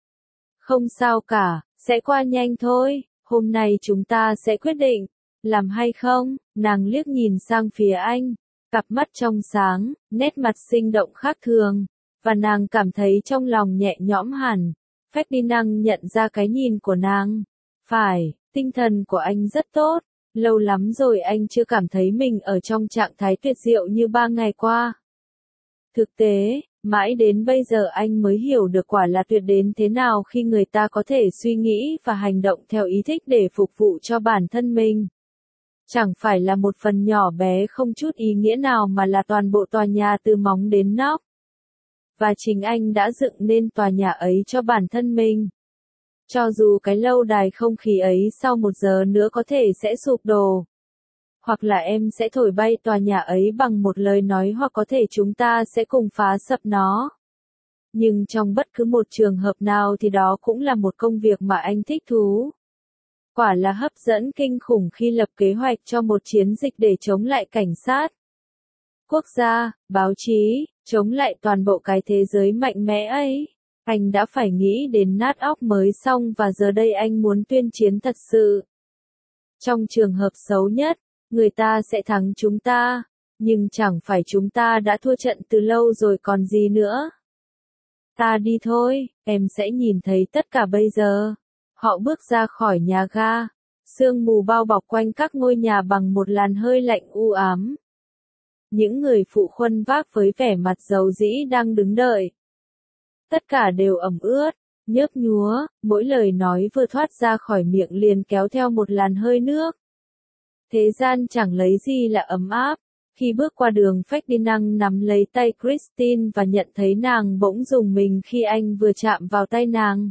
Không sao cả, sẽ qua nhanh thôi, hôm nay chúng ta sẽ quyết định, làm hay không? Nàng liếc nhìn sang phía anh, cặp mắt trong sáng, nét mặt sinh động khác thường, và nàng cảm thấy trong lòng nhẹ nhõm hẳn. Ferdinand nhận ra cái nhìn của nàng. Phải, tinh thần của anh rất tốt, lâu lắm rồi anh chưa cảm thấy mình ở trong trạng thái tuyệt diệu như 3 ngày qua. Thực tế, mãi đến bây giờ anh mới hiểu được quả là tuyệt đến thế nào khi người ta có thể suy nghĩ và hành động theo ý thích để phục vụ cho bản thân mình. Chẳng phải là một phần nhỏ bé không chút ý nghĩa nào mà là toàn bộ tòa nhà từ móng đến nóc. Và chính anh đã dựng nên tòa nhà ấy cho bản thân mình. Cho dù cái lâu đài không khí ấy sau 1 giờ nữa có thể sẽ sụp đổ. Hoặc là em sẽ thổi bay tòa nhà ấy bằng một lời nói hoặc có thể chúng ta sẽ cùng phá sập nó. Nhưng trong bất cứ một trường hợp nào thì đó cũng là một công việc mà anh thích thú. Quả là hấp dẫn kinh khủng khi lập kế hoạch cho một chiến dịch để chống lại cảnh sát, quốc gia, báo chí, chống lại toàn bộ cái thế giới mạnh mẽ ấy. Anh đã phải nghĩ đến nát óc mới xong và giờ đây anh muốn tuyên chiến thật sự. Trong trường hợp xấu nhất, người ta sẽ thắng chúng ta, nhưng chẳng phải chúng ta đã thua trận từ lâu rồi còn gì nữa. Ta đi thôi, em sẽ nhìn thấy tất cả bây giờ. Họ bước ra khỏi nhà ga, sương mù bao bọc quanh các ngôi nhà bằng một làn hơi lạnh u ám. Những người phụ khuân vác với vẻ mặt dầu dĩ đang đứng đợi. Tất cả đều ẩm ướt, nhớp nhúa, mỗi lời nói vừa thoát ra khỏi miệng liền kéo theo một làn hơi nước. Thế gian chẳng lấy gì là ấm áp. Khi bước qua đường Ferdinand nắm lấy tay Christine và nhận thấy nàng bỗng rùng mình khi anh vừa chạm vào tay nàng.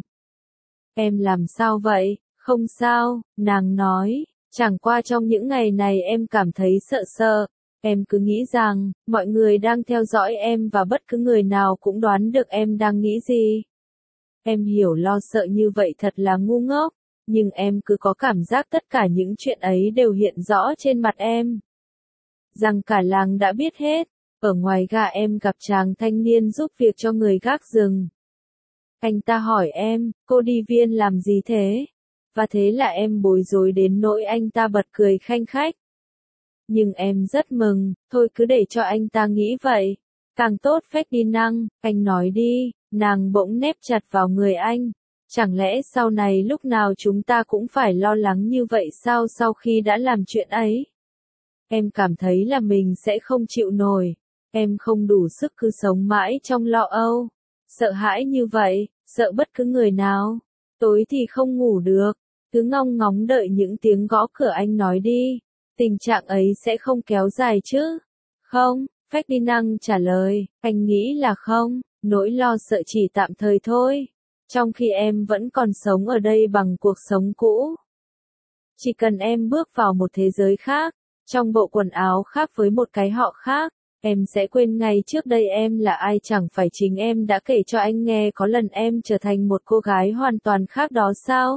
Em làm sao vậy? Không sao, nàng nói, chẳng qua trong những ngày này em cảm thấy sợ sợ. Em cứ nghĩ rằng, mọi người đang theo dõi em và bất cứ người nào cũng đoán được em đang nghĩ gì. Em hiểu lo sợ như vậy thật là ngu ngốc, nhưng em cứ có cảm giác tất cả những chuyện ấy đều hiện rõ trên mặt em. Rằng cả làng đã biết hết, ở ngoài ga em gặp chàng thanh niên giúp việc cho người gác rừng. Anh ta hỏi em, cô đi viên làm gì thế? Và thế là em bối rối đến nỗi anh ta bật cười khanh khách. Nhưng em rất mừng, thôi cứ để cho anh ta nghĩ vậy. Càng tốt Ferdinand, anh nói đi, nàng bỗng nép chặt vào người anh. Chẳng lẽ sau này lúc nào chúng ta cũng phải lo lắng như vậy sao sau khi đã làm chuyện ấy? Em cảm thấy là mình sẽ không chịu nổi. Em không đủ sức cứ sống mãi trong lo âu. Sợ hãi như vậy, sợ bất cứ người nào. Tối thì không ngủ được, cứ ngóng ngóng đợi những tiếng gõ cửa anh nói đi. Tình trạng ấy sẽ không kéo dài chứ? Không, Ferdinand trả lời, anh nghĩ là không, nỗi lo sợ chỉ tạm thời thôi. Trong khi em vẫn còn sống ở đây bằng cuộc sống cũ. Chỉ cần em bước vào một thế giới khác, trong bộ quần áo khác với một cái họ khác, em sẽ quên ngay trước đây em là ai. Chẳng phải chính em đã kể cho anh nghe có lần em trở thành một cô gái hoàn toàn khác đó sao?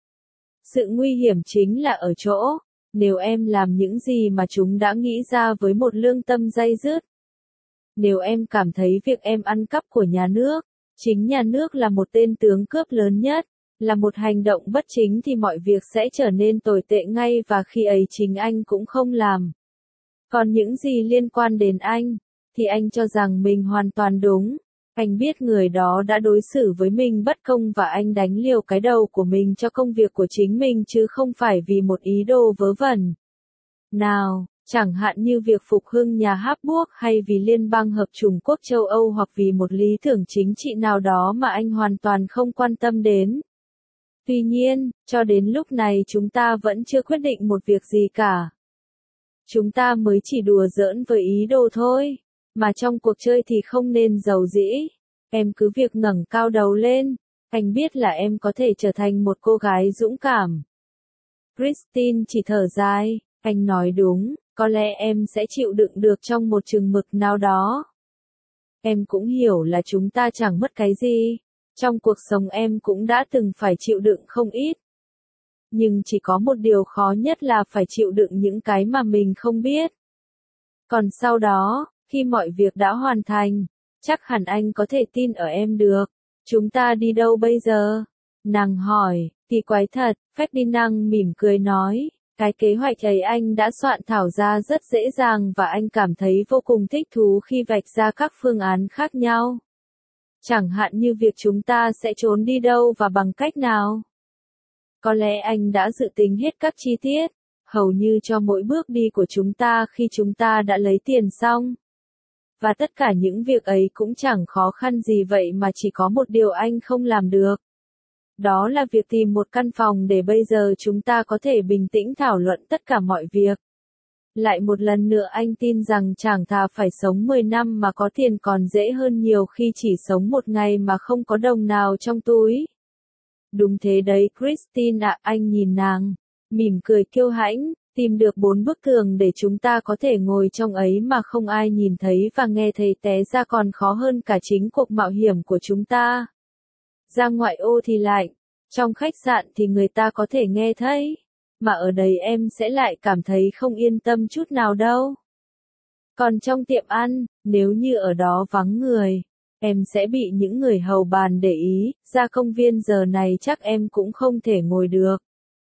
Sự nguy hiểm chính là ở chỗ, nếu em làm những gì mà chúng đã nghĩ ra với một lương tâm day dứt. Nếu em cảm thấy việc em ăn cắp của nhà nước, chính nhà nước là một tên tướng cướp lớn nhất, là một hành động bất chính thì mọi việc sẽ trở nên tồi tệ ngay và khi ấy chính anh cũng không làm. Còn những gì liên quan đến anh, thì anh cho rằng mình hoàn toàn đúng. Anh biết người đó đã đối xử với mình bất công và anh đánh liều cái đầu của mình cho công việc của chính mình chứ không phải vì một ý đồ vớ vẩn. Nào, chẳng hạn như việc phục hưng nhà Habsburg hay vì Liên bang Hợp chủng quốc châu Âu hoặc vì một lý tưởng chính trị nào đó mà anh hoàn toàn không quan tâm đến. Tuy nhiên, cho đến lúc này chúng ta vẫn chưa quyết định một việc gì cả. Chúng ta mới chỉ đùa giỡn với ý đồ thôi, mà trong cuộc chơi thì không nên giàu dĩ. Em cứ việc ngẩng cao đầu lên, anh biết là em có thể trở thành một cô gái dũng cảm. Christine chỉ thở dài, anh nói đúng, có lẽ em sẽ chịu đựng được trong một chừng mực nào đó. Em cũng hiểu là chúng ta chẳng mất cái gì, trong cuộc sống em cũng đã từng phải chịu đựng không ít. Nhưng chỉ có một điều khó nhất là phải chịu đựng những cái mà mình không biết. Còn sau đó, khi mọi việc đã hoàn thành, chắc hẳn anh có thể tin ở em được. Chúng ta đi đâu bây giờ? Nàng hỏi, kỳ quái thật, Ferdinand mỉm cười nói, cái kế hoạch ấy anh đã soạn thảo ra rất dễ dàng và anh cảm thấy vô cùng thích thú khi vạch ra các phương án khác nhau. Chẳng hạn như việc chúng ta sẽ trốn đi đâu và bằng cách nào. Có lẽ anh đã dự tính hết các chi tiết, hầu như cho mỗi bước đi của chúng ta khi chúng ta đã lấy tiền xong. Và tất cả những việc ấy cũng chẳng khó khăn gì vậy mà chỉ có một điều anh không làm được. Đó là việc tìm một căn phòng để bây giờ chúng ta có thể bình tĩnh thảo luận tất cả mọi việc. Lại một lần nữa anh tin rằng chẳng thà phải sống 10 năm mà có tiền còn dễ hơn nhiều khi chỉ sống một ngày mà không có đồng nào trong túi. Đúng thế đấy Christine ạ, anh nhìn nàng, mỉm cười kiêu hãnh, tìm được 4 bức tường để chúng ta có thể ngồi trong ấy mà không ai nhìn thấy và nghe thấy té ra còn khó hơn cả chính cuộc mạo hiểm của chúng ta. Ra ngoại ô thì lạnh, trong khách sạn thì người ta có thể nghe thấy, mà ở đây em sẽ lại cảm thấy không yên tâm chút nào đâu. Còn trong tiệm ăn, nếu như ở đó vắng người, em sẽ bị những người hầu bàn để ý, ra công viên giờ này chắc em cũng không thể ngồi được.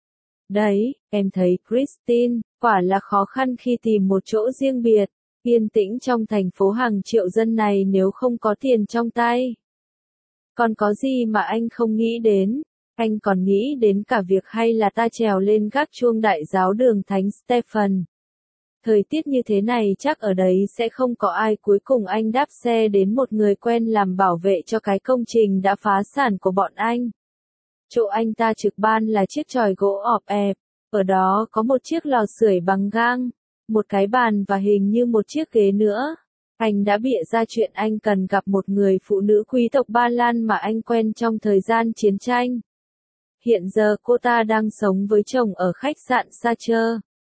Đấy, em thấy Christine, quả là khó khăn khi tìm một chỗ riêng biệt, yên tĩnh trong thành phố hàng triệu dân này nếu không có tiền trong tay. Còn có gì mà anh không nghĩ đến? Anh còn nghĩ đến cả việc hay là ta trèo lên gác chuông đại giáo đường Thánh Stephen. Thời tiết như thế này chắc ở đấy sẽ không có ai. Cuối cùng anh đáp xe đến một người quen làm bảo vệ cho cái công trình đã phá sản của bọn anh. Chỗ anh ta trực ban là chiếc chòi gỗ ọp ẹp, ở đó có một chiếc lò sưởi bằng gang, một cái bàn và hình như một chiếc ghế nữa. Anh đã bịa ra chuyện anh cần gặp một người phụ nữ quý tộc Ba Lan mà anh quen trong thời gian chiến tranh. Hiện giờ cô ta đang sống với chồng ở khách sạn Sacher.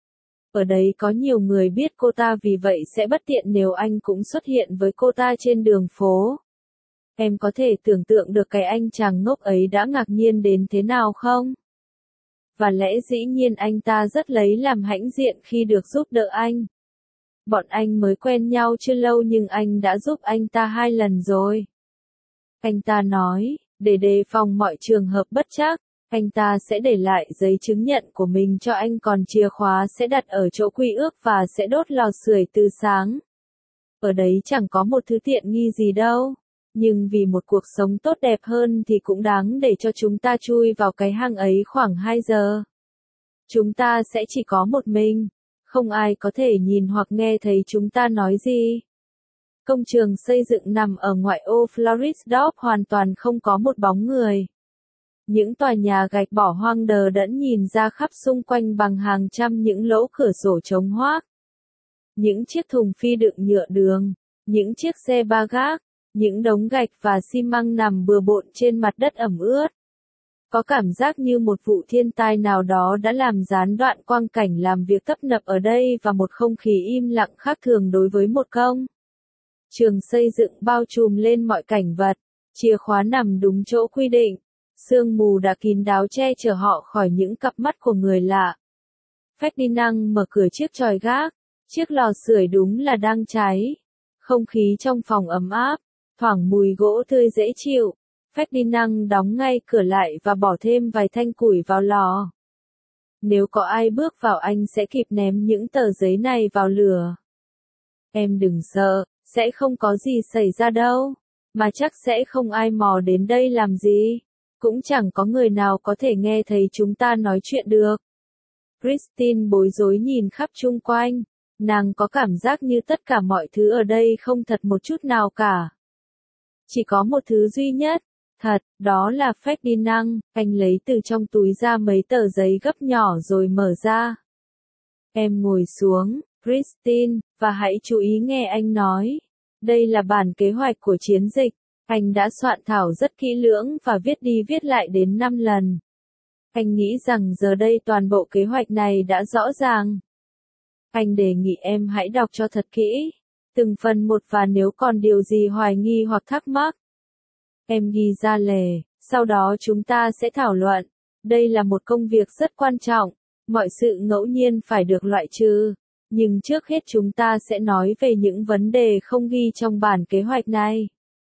Ở đấy có nhiều người biết cô ta vì vậy sẽ bất tiện nếu anh cũng xuất hiện với cô ta trên đường phố. Em có thể tưởng tượng được cái anh chàng ngốc ấy đã ngạc nhiên đến thế nào không? Và lẽ dĩ nhiên anh ta rất lấy làm hãnh diện khi được giúp đỡ anh. Bọn anh mới quen nhau chưa lâu nhưng anh đã giúp anh ta 2 lần rồi. Anh ta nói, để đề phòng mọi trường hợp bất trắc, Anh ta sẽ để lại giấy chứng nhận của mình cho anh, còn chìa khóa sẽ đặt ở chỗ quy ước và sẽ đốt lò sưởi từ sáng. Ở đấy chẳng có một thứ tiện nghi gì đâu. Nhưng vì một cuộc sống tốt đẹp hơn thì cũng đáng để cho chúng ta chui vào cái hang ấy khoảng 2 giờ. Chúng ta sẽ chỉ có một mình. Không ai có thể nhìn hoặc nghe thấy chúng ta nói gì. Công trường xây dựng nằm ở ngoại ô Floresdorf, hoàn toàn không có một bóng người. Những tòa nhà gạch bỏ hoang đờ đẫn nhìn ra khắp xung quanh bằng hàng trăm những lỗ cửa sổ trống hoác. Những chiếc thùng phi đựng nhựa đường, những chiếc xe ba gác, những đống gạch và xi măng nằm bừa bộn trên mặt đất ẩm ướt. Có cảm giác như một vụ thiên tai nào đó đã làm gián đoạn quang cảnh làm việc tấp nập ở đây và một không khí im lặng khác thường đối với một công trường xây dựng bao trùm lên mọi cảnh vật. Chìa khóa nằm đúng chỗ quy định. Sương mù đã kín đáo che chở họ khỏi những cặp mắt của người lạ. Ferdinand mở cửa chiếc chòi gác. Chiếc lò sưởi đúng là đang cháy. Không khí trong phòng ấm áp, thoảng mùi gỗ tươi dễ chịu. Ferdinand đóng ngay cửa lại và bỏ thêm vài thanh củi vào lò. Nếu có ai bước vào anh sẽ kịp ném những tờ giấy này vào lửa. Em đừng sợ, sẽ không có gì xảy ra đâu. Mà chắc sẽ không ai mò đến đây làm gì. Cũng chẳng có người nào có thể nghe thấy chúng ta nói chuyện được. Christine bối rối nhìn khắp chung quanh. Nàng có cảm giác như tất cả mọi thứ ở đây không thật một chút nào cả. Chỉ có một thứ duy nhất, thật, đó là Ferdinand. Anh lấy từ trong túi ra mấy tờ giấy gấp nhỏ rồi mở ra. Em ngồi xuống, Christine, và hãy chú ý nghe anh nói. Đây là bản kế hoạch của chiến dịch. Anh đã soạn thảo rất kỹ lưỡng và viết đi viết lại đến 5 lần. Anh nghĩ rằng giờ đây toàn bộ kế hoạch này đã rõ ràng. Anh đề nghị em hãy đọc cho thật kỹ, từng phần một, và nếu còn điều gì hoài nghi hoặc thắc mắc, em ghi ra lề, sau đó chúng ta sẽ thảo luận. Đây là một công việc rất quan trọng, mọi sự ngẫu nhiên phải được loại trừ. Nhưng trước hết chúng ta sẽ nói về những vấn đề không ghi trong bản kế hoạch này.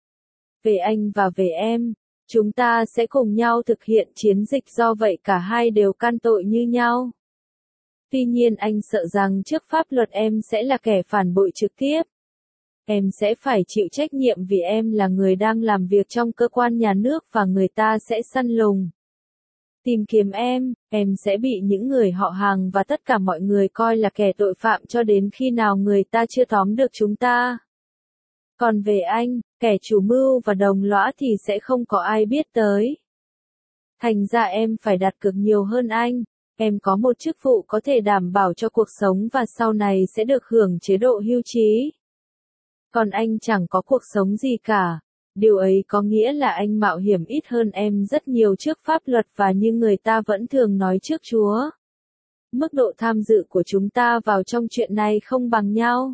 Về anh và về em, chúng ta sẽ cùng nhau thực hiện chiến dịch, do vậy cả hai đều can tội như nhau. Tuy nhiên anh sợ rằng trước pháp luật em sẽ là kẻ phản bội trực tiếp. Em sẽ phải chịu trách nhiệm vì em là người đang làm việc trong cơ quan nhà nước và người ta sẽ săn lùng. Tìm kiếm em sẽ bị những người họ hàng và tất cả mọi người coi là kẻ tội phạm cho đến khi nào người ta chưa tóm được chúng ta. Còn về anh, kẻ chủ mưu và đồng lõa thì sẽ không có ai biết tới. Thành ra em phải đặt cược nhiều hơn anh. Em có một chức vụ có thể đảm bảo cho cuộc sống và sau này sẽ được hưởng chế độ hưu trí. Còn anh chẳng có cuộc sống gì cả. Điều ấy có nghĩa là anh mạo hiểm ít hơn em rất nhiều trước pháp luật, và như người ta vẫn thường nói trước Chúa. Mức độ tham dự của chúng ta vào trong chuyện này không bằng nhau.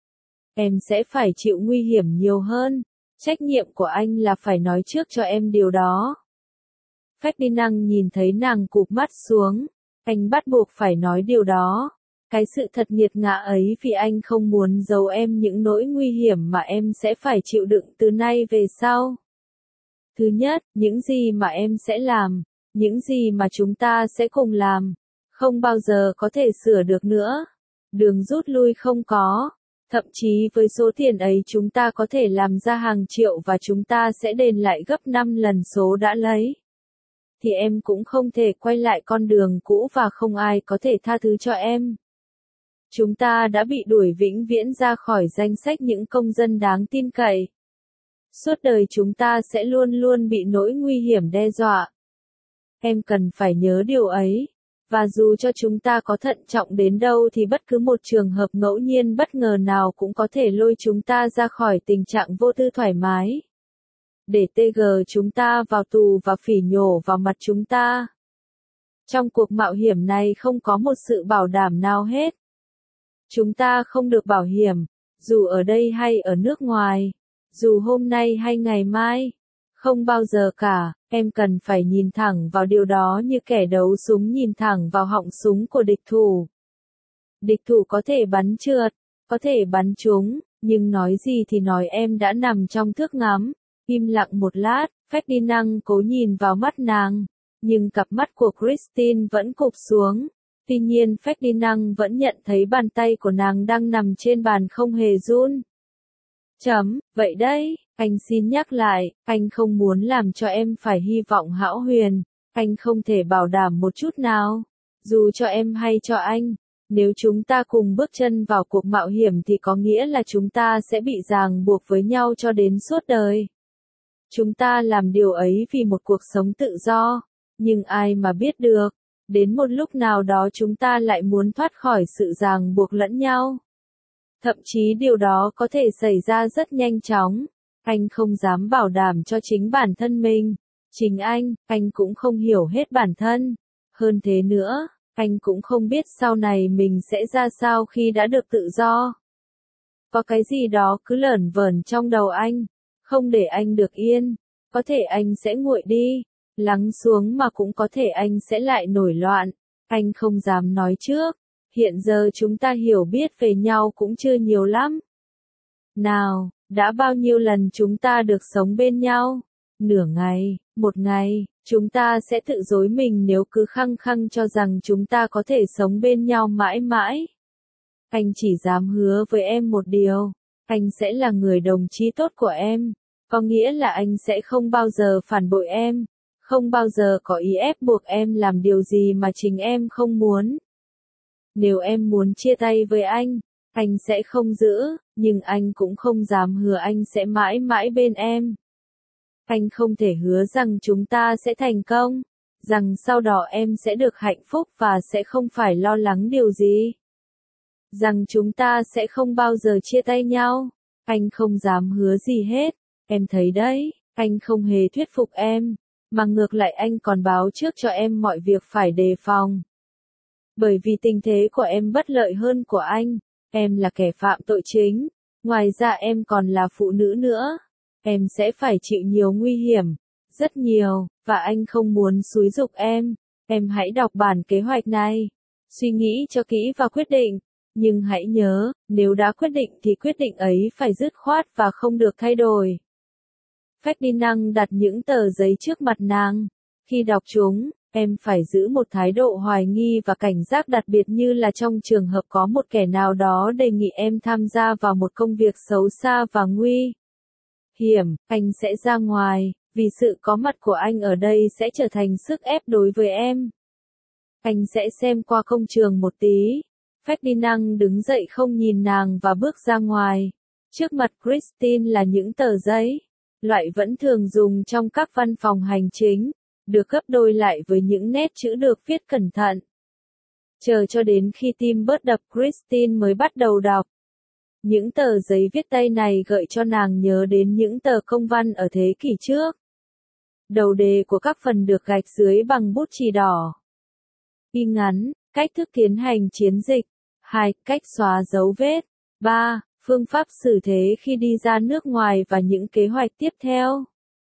Em sẽ phải chịu nguy hiểm nhiều hơn. Trách nhiệm của anh là phải nói trước cho em điều đó. Ferdinand nhìn thấy nàng cụp mắt xuống. Anh bắt buộc phải nói điều đó. Cái sự thật nghiệt ngã ấy, vì anh không muốn giấu em những nỗi nguy hiểm mà em sẽ phải chịu đựng từ nay về sau. Thứ nhất, những gì mà em sẽ làm, những gì mà chúng ta sẽ cùng làm, không bao giờ có thể sửa được nữa. Đường rút lui không có. Thậm chí với số tiền ấy chúng ta có thể làm ra hàng triệu và chúng ta sẽ đền lại gấp 5 lần số đã lấy. Thì em cũng không thể quay lại con đường cũ và không ai có thể tha thứ cho em. Chúng ta đã bị đuổi vĩnh viễn ra khỏi danh sách những công dân đáng tin cậy. Suốt đời chúng ta sẽ luôn luôn bị nỗi nguy hiểm đe dọa. Em cần phải nhớ điều ấy. Và dù cho chúng ta có thận trọng đến đâu thì bất cứ một trường hợp ngẫu nhiên bất ngờ nào cũng có thể lôi chúng ta ra khỏi tình trạng vô tư thoải mái. Để TG chúng ta vào tù và phỉ nhổ vào mặt chúng ta. Trong cuộc mạo hiểm này không có một sự bảo đảm nào hết. Chúng ta không được bảo hiểm, dù ở đây hay ở nước ngoài, dù hôm nay hay ngày mai. Không bao giờ cả, em cần phải nhìn thẳng vào điều đó như kẻ đấu súng nhìn thẳng vào họng súng của địch thủ. Địch thủ có thể bắn trượt, có thể bắn trúng, nhưng nói gì thì nói, em đã nằm trong thước ngắm. Im lặng một lát, Ferdinand cố nhìn vào mắt nàng. nhưng cặp mắt của Christine vẫn cụp xuống. Tuy nhiên Ferdinand vẫn nhận thấy bàn tay của nàng đang nằm trên bàn không hề run. Vậy đấy, anh xin nhắc lại, anh không muốn làm cho em phải hy vọng hão huyền, anh không thể bảo đảm một chút nào. Dù cho em hay cho anh, nếu chúng ta cùng bước chân vào cuộc mạo hiểm thì có nghĩa là chúng ta sẽ bị ràng buộc với nhau cho đến suốt đời. Chúng ta làm điều ấy vì một cuộc sống tự do, nhưng ai mà biết được, đến một lúc nào đó chúng ta lại muốn thoát khỏi sự ràng buộc lẫn nhau. Thậm chí điều đó có thể xảy ra rất nhanh chóng. Anh không dám bảo đảm cho chính bản thân mình. Chính anh cũng không hiểu hết bản thân. Hơn thế nữa, anh cũng không biết sau này mình sẽ ra sao khi đã được tự do. Có cái gì đó cứ lởn vởn trong đầu anh, không để anh được yên. Có thể anh sẽ nguội đi, lắng xuống mà cũng có thể anh sẽ lại nổi loạn. Anh không dám nói trước. Hiện giờ chúng ta hiểu biết về nhau cũng chưa nhiều lắm. Nào, đã bao nhiêu lần chúng ta được sống bên nhau? Nửa ngày, một ngày, chúng ta sẽ tự dối mình nếu cứ khăng khăng cho rằng chúng ta có thể sống bên nhau mãi mãi. Anh chỉ dám hứa với em một điều, anh sẽ là người đồng chí tốt của em, có nghĩa là anh sẽ không bao giờ phản bội em, không bao giờ có ý ép buộc em làm điều gì mà chính em không muốn. Nếu em muốn chia tay với anh sẽ không giữ, nhưng anh cũng không dám hứa anh sẽ mãi mãi bên em. Anh không thể hứa rằng chúng ta sẽ thành công, rằng sau đó em sẽ được hạnh phúc và sẽ không phải lo lắng điều gì. Rằng chúng ta sẽ không bao giờ chia tay nhau. Anh không dám hứa gì hết. Em thấy đấy, anh không hề thuyết phục em, mà ngược lại anh còn báo trước cho em mọi việc phải đề phòng. Bởi vì tình thế của em bất lợi hơn của anh, em là kẻ phạm tội chính, ngoài ra em còn là phụ nữ nữa. Em sẽ phải chịu nhiều nguy hiểm, rất nhiều, và anh không muốn xúi giục em. Em hãy đọc bản kế hoạch này, suy nghĩ cho kỹ và quyết định. Nhưng hãy nhớ, nếu đã quyết định thì quyết định ấy phải dứt khoát và không được thay đổi. Ferdinand đặt những tờ giấy trước mặt nàng. Khi đọc chúng, em phải giữ một thái độ hoài nghi và cảnh giác đặc biệt như là trong trường hợp có một kẻ nào đó đề nghị em tham gia vào một công việc xấu xa và nguy hiểm, anh sẽ ra ngoài, vì sự có mặt của anh ở đây sẽ trở thành sức ép đối với em. Anh sẽ xem qua công trường một tí. Ferdinand đứng dậy không nhìn nàng và bước ra ngoài. Trước mặt Christine là những tờ giấy, loại vẫn thường dùng trong các văn phòng hành chính, được gấp đôi lại với những nét chữ được viết cẩn thận. Chờ cho đến khi tim bớt đập Christine mới bắt đầu đọc. Những tờ giấy viết tay này gợi cho nàng nhớ đến những tờ công văn ở thế kỷ trước. Đầu đề của các phần được gạch dưới bằng bút chì đỏ. Y ngắn, cách thức tiến hành chiến dịch. 2. Cách xóa dấu vết. 3. Phương pháp xử thế khi đi ra nước ngoài và những kế hoạch tiếp theo.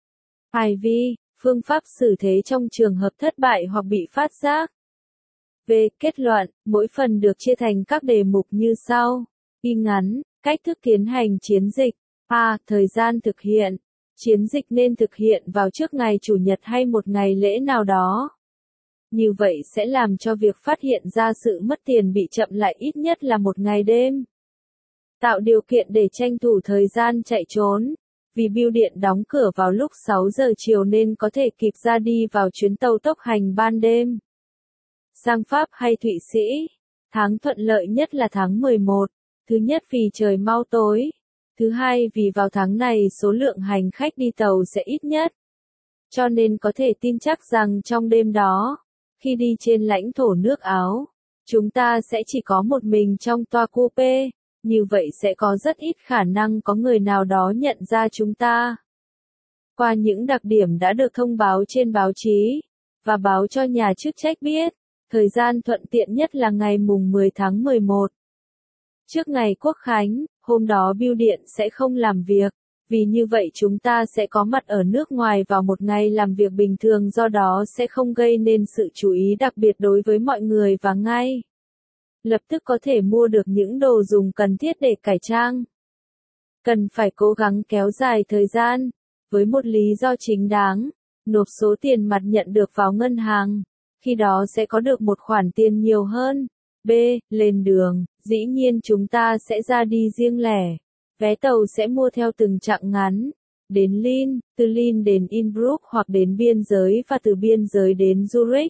IV. Phương pháp xử thế trong trường hợp thất bại hoặc bị phát giác. V. Kết luận. Mỗi phần được chia thành các đề mục như sau. Y ngắn, cách thức tiến hành chiến dịch. A. Thời gian thực hiện. Chiến dịch nên thực hiện vào trước ngày Chủ nhật hay một ngày lễ nào đó. Như vậy sẽ làm cho việc phát hiện ra sự mất tiền bị chậm lại ít nhất là một ngày đêm. Tạo điều kiện để tranh thủ thời gian chạy trốn. Vì bưu điện đóng cửa vào lúc 6 giờ chiều nên có thể kịp ra đi vào chuyến tàu tốc hành ban đêm. Sang Pháp hay Thụy Sĩ. Tháng thuận lợi nhất là tháng 11. Thứ nhất vì trời mau tối. Thứ hai vì vào tháng này số lượng hành khách đi tàu sẽ ít nhất. Cho nên có thể tin chắc rằng trong đêm đó, khi đi trên lãnh thổ nước Áo, chúng ta sẽ chỉ có một mình trong toa coupe. Như vậy sẽ có rất ít khả năng có người nào đó nhận ra chúng ta. Qua những đặc điểm đã được thông báo trên báo chí, và báo cho nhà chức trách biết, thời gian thuận tiện nhất là ngày mùng 10 tháng 11. Trước ngày Quốc Khánh, hôm đó bưu điện sẽ không làm việc, vì như vậy chúng ta sẽ có mặt ở nước ngoài vào một ngày làm việc bình thường, do đó sẽ không gây nên sự chú ý đặc biệt đối với mọi người và ngay lập tức có thể mua được những đồ dùng cần thiết để cải trang. Cần phải cố gắng kéo dài thời gian, với một lý do chính đáng, nộp số tiền mặt nhận được vào ngân hàng. Khi đó sẽ có được một khoản tiền nhiều hơn. B. Lên đường, dĩ nhiên chúng ta sẽ ra đi riêng lẻ. Vé tàu sẽ mua theo từng chặng ngắn. Đến Lille, từ Lille đến Innsbruck hoặc đến biên giới và từ biên giới đến Zurich.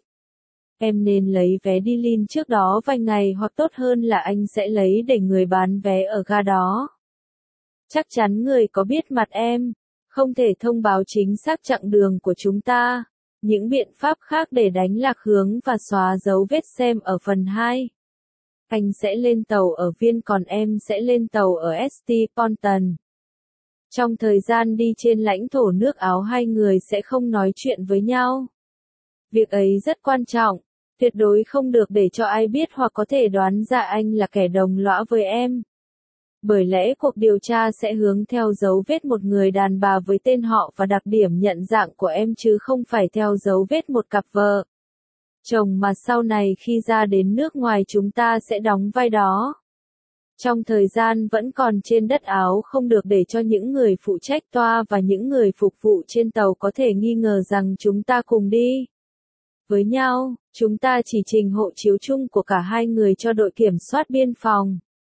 Em nên lấy vé đi Lille trước đó vài ngày hoặc tốt hơn là anh sẽ lấy để người bán vé ở ga đó. Chắc chắn người có biết mặt em, không thể thông báo chính xác chặng đường của chúng ta. Những biện pháp khác để đánh lạc hướng và xóa dấu vết xem ở phần 2. Anh sẽ lên tàu ở Viên còn em sẽ lên tàu ở St. Ponton. Trong thời gian đi trên lãnh thổ nước Áo hai người sẽ không nói chuyện với nhau. Việc ấy rất quan trọng, tuyệt đối không được để cho ai biết hoặc có thể đoán ra anh là kẻ đồng lõa với em. Bởi lẽ cuộc điều tra sẽ hướng theo dấu vết một người đàn bà với tên họ và đặc điểm nhận dạng của em chứ không phải theo dấu vết một cặp vợ chồng mà sau này khi ra đến nước ngoài chúng ta sẽ đóng vai đó. Trong thời gian vẫn còn trên đất Áo không được để cho những người phụ trách toa và những người phục vụ trên tàu có thể nghi ngờ rằng chúng ta cùng đi với nhau, chúng ta chỉ trình hộ chiếu chung của cả hai người cho đội kiểm soát biên phòng.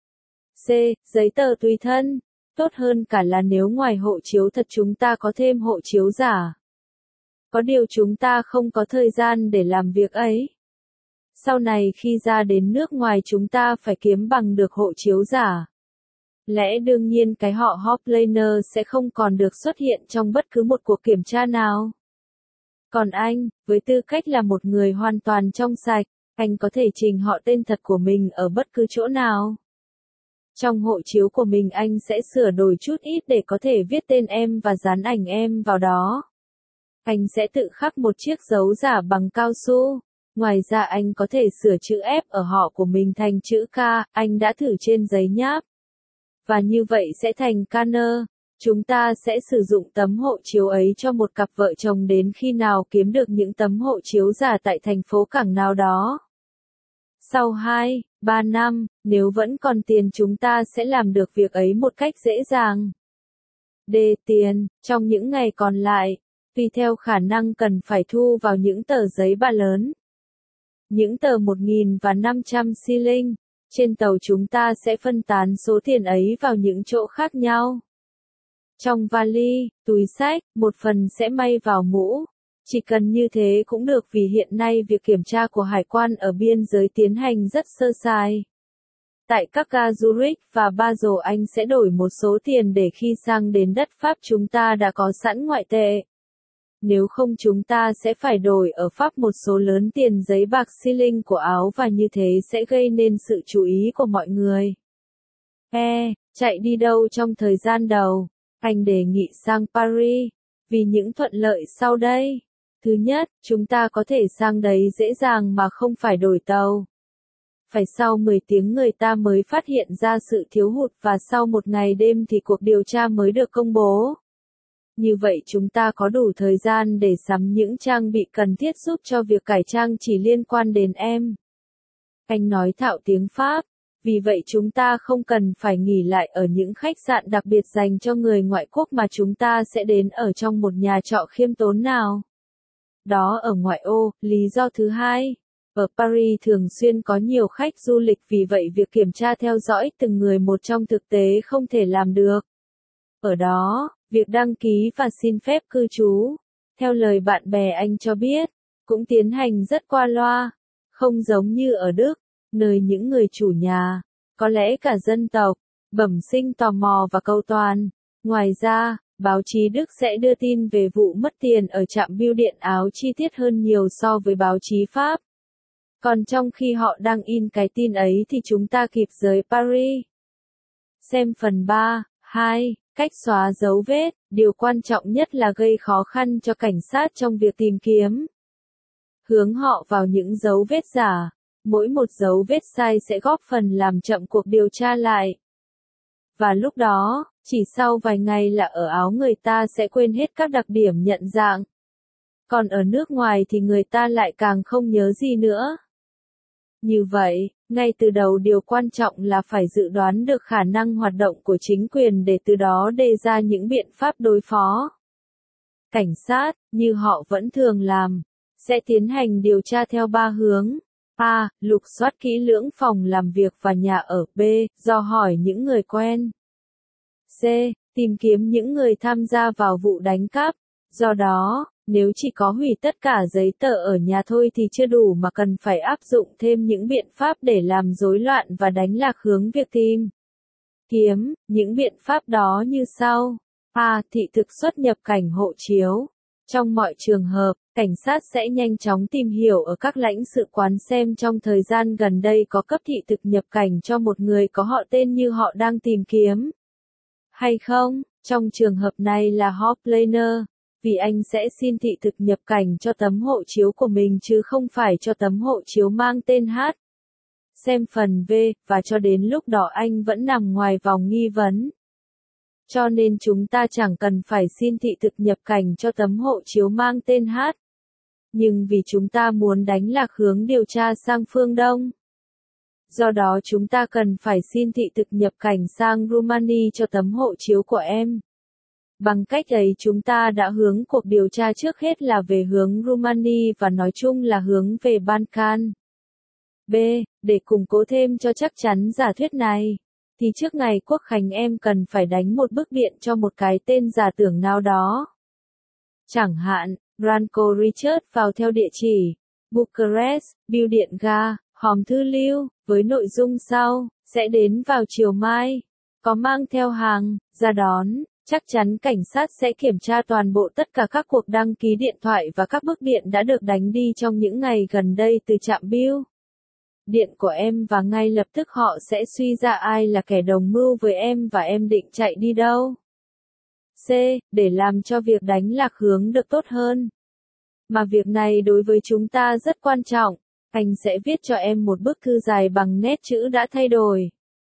C. Giấy tờ tùy thân. Tốt hơn cả là nếu ngoài hộ chiếu thật chúng ta có thêm hộ chiếu giả. Có điều chúng ta không có thời gian để làm việc ấy. Sau này khi ra đến nước ngoài chúng ta phải kiếm bằng được hộ chiếu giả. Lẽ đương nhiên cái họ Hoplaner sẽ không còn được xuất hiện trong bất cứ một cuộc kiểm tra nào. Còn anh, với tư cách là một người hoàn toàn trong sạch, anh có thể trình họ tên thật của mình ở bất cứ chỗ nào. Trong hộ chiếu của mình anh sẽ sửa đổi chút ít để có thể viết tên em và dán ảnh em vào đó. Anh sẽ tự khắc một chiếc dấu giả bằng cao su. Ngoài ra anh có thể sửa chữ F ở họ của mình thành chữ K, anh đã thử trên giấy nháp. Và như vậy sẽ thành Kanner. Chúng ta sẽ sử dụng tấm hộ chiếu ấy cho một cặp vợ chồng đến khi nào kiếm được những tấm hộ chiếu giả tại thành phố cảng nào đó. Sau 2-3 năm, nếu vẫn còn tiền chúng ta sẽ làm được việc ấy một cách dễ dàng. D. Tiền, trong những ngày còn lại, tùy theo khả năng cần phải thu vào những tờ giấy ba lớn. Những tờ 1.500 shilling, trên tàu chúng ta sẽ phân tán số tiền ấy vào những chỗ khác nhau. Trong vali, túi xách, một phần sẽ may vào mũ. Chỉ cần như thế cũng được vì hiện nay việc kiểm tra của hải quan ở biên giới tiến hành rất sơ sài. Tại các ga Zurich và Basel anh sẽ đổi một số tiền để khi sang đến đất Pháp chúng ta đã có sẵn ngoại tệ. Nếu không chúng ta sẽ phải đổi ở Pháp một số lớn tiền giấy bạc shilling của Áo và như thế sẽ gây nên sự chú ý của mọi người. Chạy đi đâu trong thời gian đầu? Anh đề nghị sang Paris, vì những thuận lợi sau đây. Thứ nhất, chúng ta có thể sang đấy dễ dàng mà không phải đổi tàu. Phải sau 10 tiếng người ta mới phát hiện ra sự thiếu hụt và sau một ngày đêm thì cuộc điều tra mới được công bố. Như vậy chúng ta có đủ thời gian để sắm những trang bị cần thiết giúp cho việc cải trang chỉ liên quan đến em. Anh nói thạo tiếng Pháp, vì vậy chúng ta không cần phải nghỉ lại ở những khách sạn đặc biệt dành cho người ngoại quốc mà chúng ta sẽ đến ở trong một nhà trọ khiêm tốn nào. Đó ở ngoại ô, lý do thứ hai. Ở Paris thường xuyên có nhiều khách du lịch vì vậy việc kiểm tra theo dõi từng người một trong thực tế không thể làm được. Ở đó, việc đăng ký và xin phép cư trú, theo lời bạn bè anh cho biết, cũng tiến hành rất qua loa, không giống như ở Đức, nơi những người chủ nhà, có lẽ cả dân tộc, bẩm sinh tò mò và cầu toàn. Ngoài ra, báo chí Đức sẽ đưa tin về vụ mất tiền ở trạm bưu điện Áo chi tiết hơn nhiều so với báo chí Pháp. Còn trong khi họ đang in cái tin ấy thì chúng ta kịp rời Paris. Xem phần 3-2, cách xóa dấu vết, điều quan trọng nhất là gây khó khăn cho cảnh sát trong việc tìm kiếm. Hướng họ vào những dấu vết giả, mỗi một dấu vết sai sẽ góp phần làm chậm cuộc điều tra lại. Và lúc đó, chỉ sau vài ngày là ở Áo người ta sẽ quên hết các đặc điểm nhận dạng. Còn ở nước ngoài thì người ta lại càng không nhớ gì nữa. Như vậy, ngay từ đầu điều quan trọng là phải dự đoán được khả năng hoạt động của chính quyền để từ đó đề ra những biện pháp đối phó. Cảnh sát, như họ vẫn thường làm, sẽ tiến hành điều tra theo 3 hướng. A. Lục soát kỹ lưỡng phòng làm việc và nhà ở. B. Dò hỏi những người quen. C. Tìm kiếm những người tham gia vào vụ đánh cắp. Do đó, nếu chỉ có hủy tất cả giấy tờ ở nhà thôi thì chưa đủ mà cần phải áp dụng thêm những biện pháp để làm rối loạn và đánh lạc hướng việc tìm kiếm. Những biện pháp đó như sau. A. Thị thực xuất nhập cảnh hộ chiếu. Trong mọi trường hợp, cảnh sát sẽ nhanh chóng tìm hiểu ở các lãnh sự quán xem trong thời gian gần đây có cấp thị thực nhập cảnh cho một người có họ tên như họ đang tìm kiếm hay không. Trong trường hợp này là Hoplaner, vì anh sẽ xin thị thực nhập cảnh cho tấm hộ chiếu của mình chứ không phải cho tấm hộ chiếu mang tên H. Xem phần V, và cho đến lúc đó anh vẫn nằm ngoài vòng nghi vấn. Cho nên chúng ta chẳng cần phải xin thị thực nhập cảnh cho tấm hộ chiếu mang tên H. Nhưng vì chúng ta muốn đánh lạc hướng điều tra sang phương Đông. Do đó chúng ta cần phải xin thị thực nhập cảnh sang Rumani cho tấm hộ chiếu của em. Bằng cách ấy chúng ta đã hướng cuộc điều tra trước hết là về hướng Rumani và nói chung là hướng về Balkan. B. Để củng cố thêm cho chắc chắn giả thuyết này, thì trước ngày Quốc khánh em cần phải đánh một bức điện cho một cái tên giả tưởng nào đó. Chẳng hạn, Branko Richard vào theo địa chỉ Bucharest, bưu điện ga, hòm thư lưu, với nội dung sau, sẽ đến vào chiều mai, có mang theo hàng, ra đón. Chắc chắn cảnh sát sẽ kiểm tra toàn bộ tất cả các cuộc đăng ký điện thoại và các bức điện đã được đánh đi trong những ngày gần đây từ trạm bưu điện của em và ngay lập tức họ sẽ suy ra ai là kẻ đồng mưu với em và em định chạy đi đâu. C. Để làm cho việc đánh lạc hướng được tốt hơn. Mà việc này đối với chúng ta rất quan trọng, anh sẽ viết cho em một bức thư dài bằng nét chữ đã thay đổi.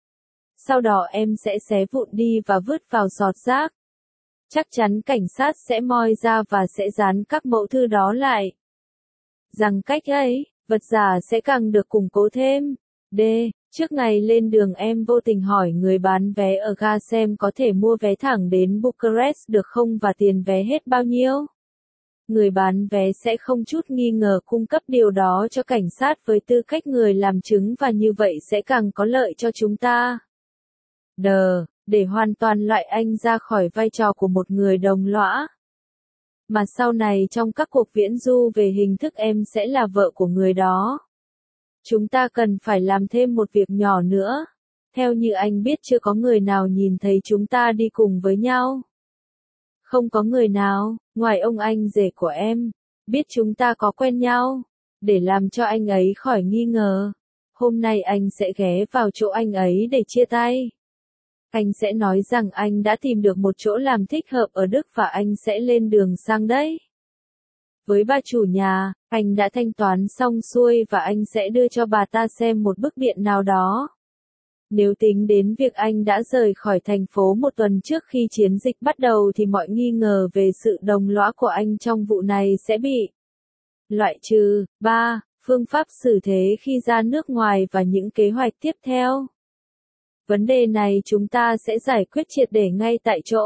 Sau đó em sẽ xé vụn đi và vứt vào giọt rác. Chắc chắn cảnh sát sẽ moi ra và sẽ dán các mẫu thư đó lại. Rằng cách ấy, vật giả sẽ càng được củng cố thêm. D. Trước ngày lên đường em vô tình hỏi người bán vé ở ga xem có thể mua vé thẳng đến Bucharest được không và tiền vé hết bao nhiêu. Người bán vé sẽ không chút nghi ngờ cung cấp điều đó cho cảnh sát với tư cách người làm chứng và như vậy sẽ càng có lợi cho chúng ta. D. Để hoàn toàn loại anh ra khỏi vai trò của một người đồng lõa. Mà sau này trong các cuộc viễn du về hình thức em sẽ là vợ của người đó. Chúng ta cần phải làm thêm một việc nhỏ nữa. Theo như anh biết chưa có người nào nhìn thấy chúng ta đi cùng với nhau. Không có người nào, ngoài ông anh rể của em, biết chúng ta có quen nhau. Để làm cho anh ấy khỏi nghi ngờ, hôm nay anh sẽ ghé vào chỗ anh ấy để chia tay. Anh sẽ nói rằng anh đã tìm được một chỗ làm thích hợp ở Đức và anh sẽ lên đường sang đấy. Với bà chủ nhà, anh đã thanh toán xong xuôi và anh sẽ đưa cho bà ta xem một bức điện nào đó. Nếu tính đến việc anh đã rời khỏi thành phố một tuần trước khi chiến dịch bắt đầu thì mọi nghi ngờ về sự đồng lõa của anh trong vụ này sẽ bị loại trừ. 3. Phương pháp xử thế khi ra nước ngoài và những kế hoạch tiếp theo. Vấn đề này chúng ta sẽ giải quyết triệt để ngay tại chỗ.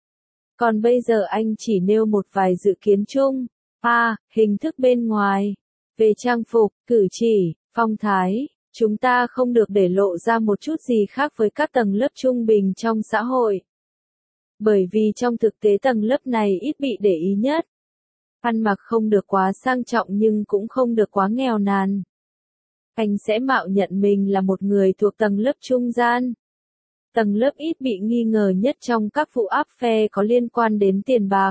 Còn bây giờ anh chỉ nêu một vài dự kiến chung. A. Hình thức bên ngoài. Về trang phục, cử chỉ, phong thái, chúng ta không được để lộ ra một chút gì khác với các tầng lớp trung bình trong xã hội. Bởi vì trong thực tế tầng lớp này ít bị để ý nhất. Ăn mặc không được quá sang trọng nhưng cũng không được quá nghèo nàn. Anh sẽ mạo nhận mình là một người thuộc tầng lớp trung gian. Tầng lớp ít bị nghi ngờ nhất trong các vụ áp phe có liên quan đến tiền bạc.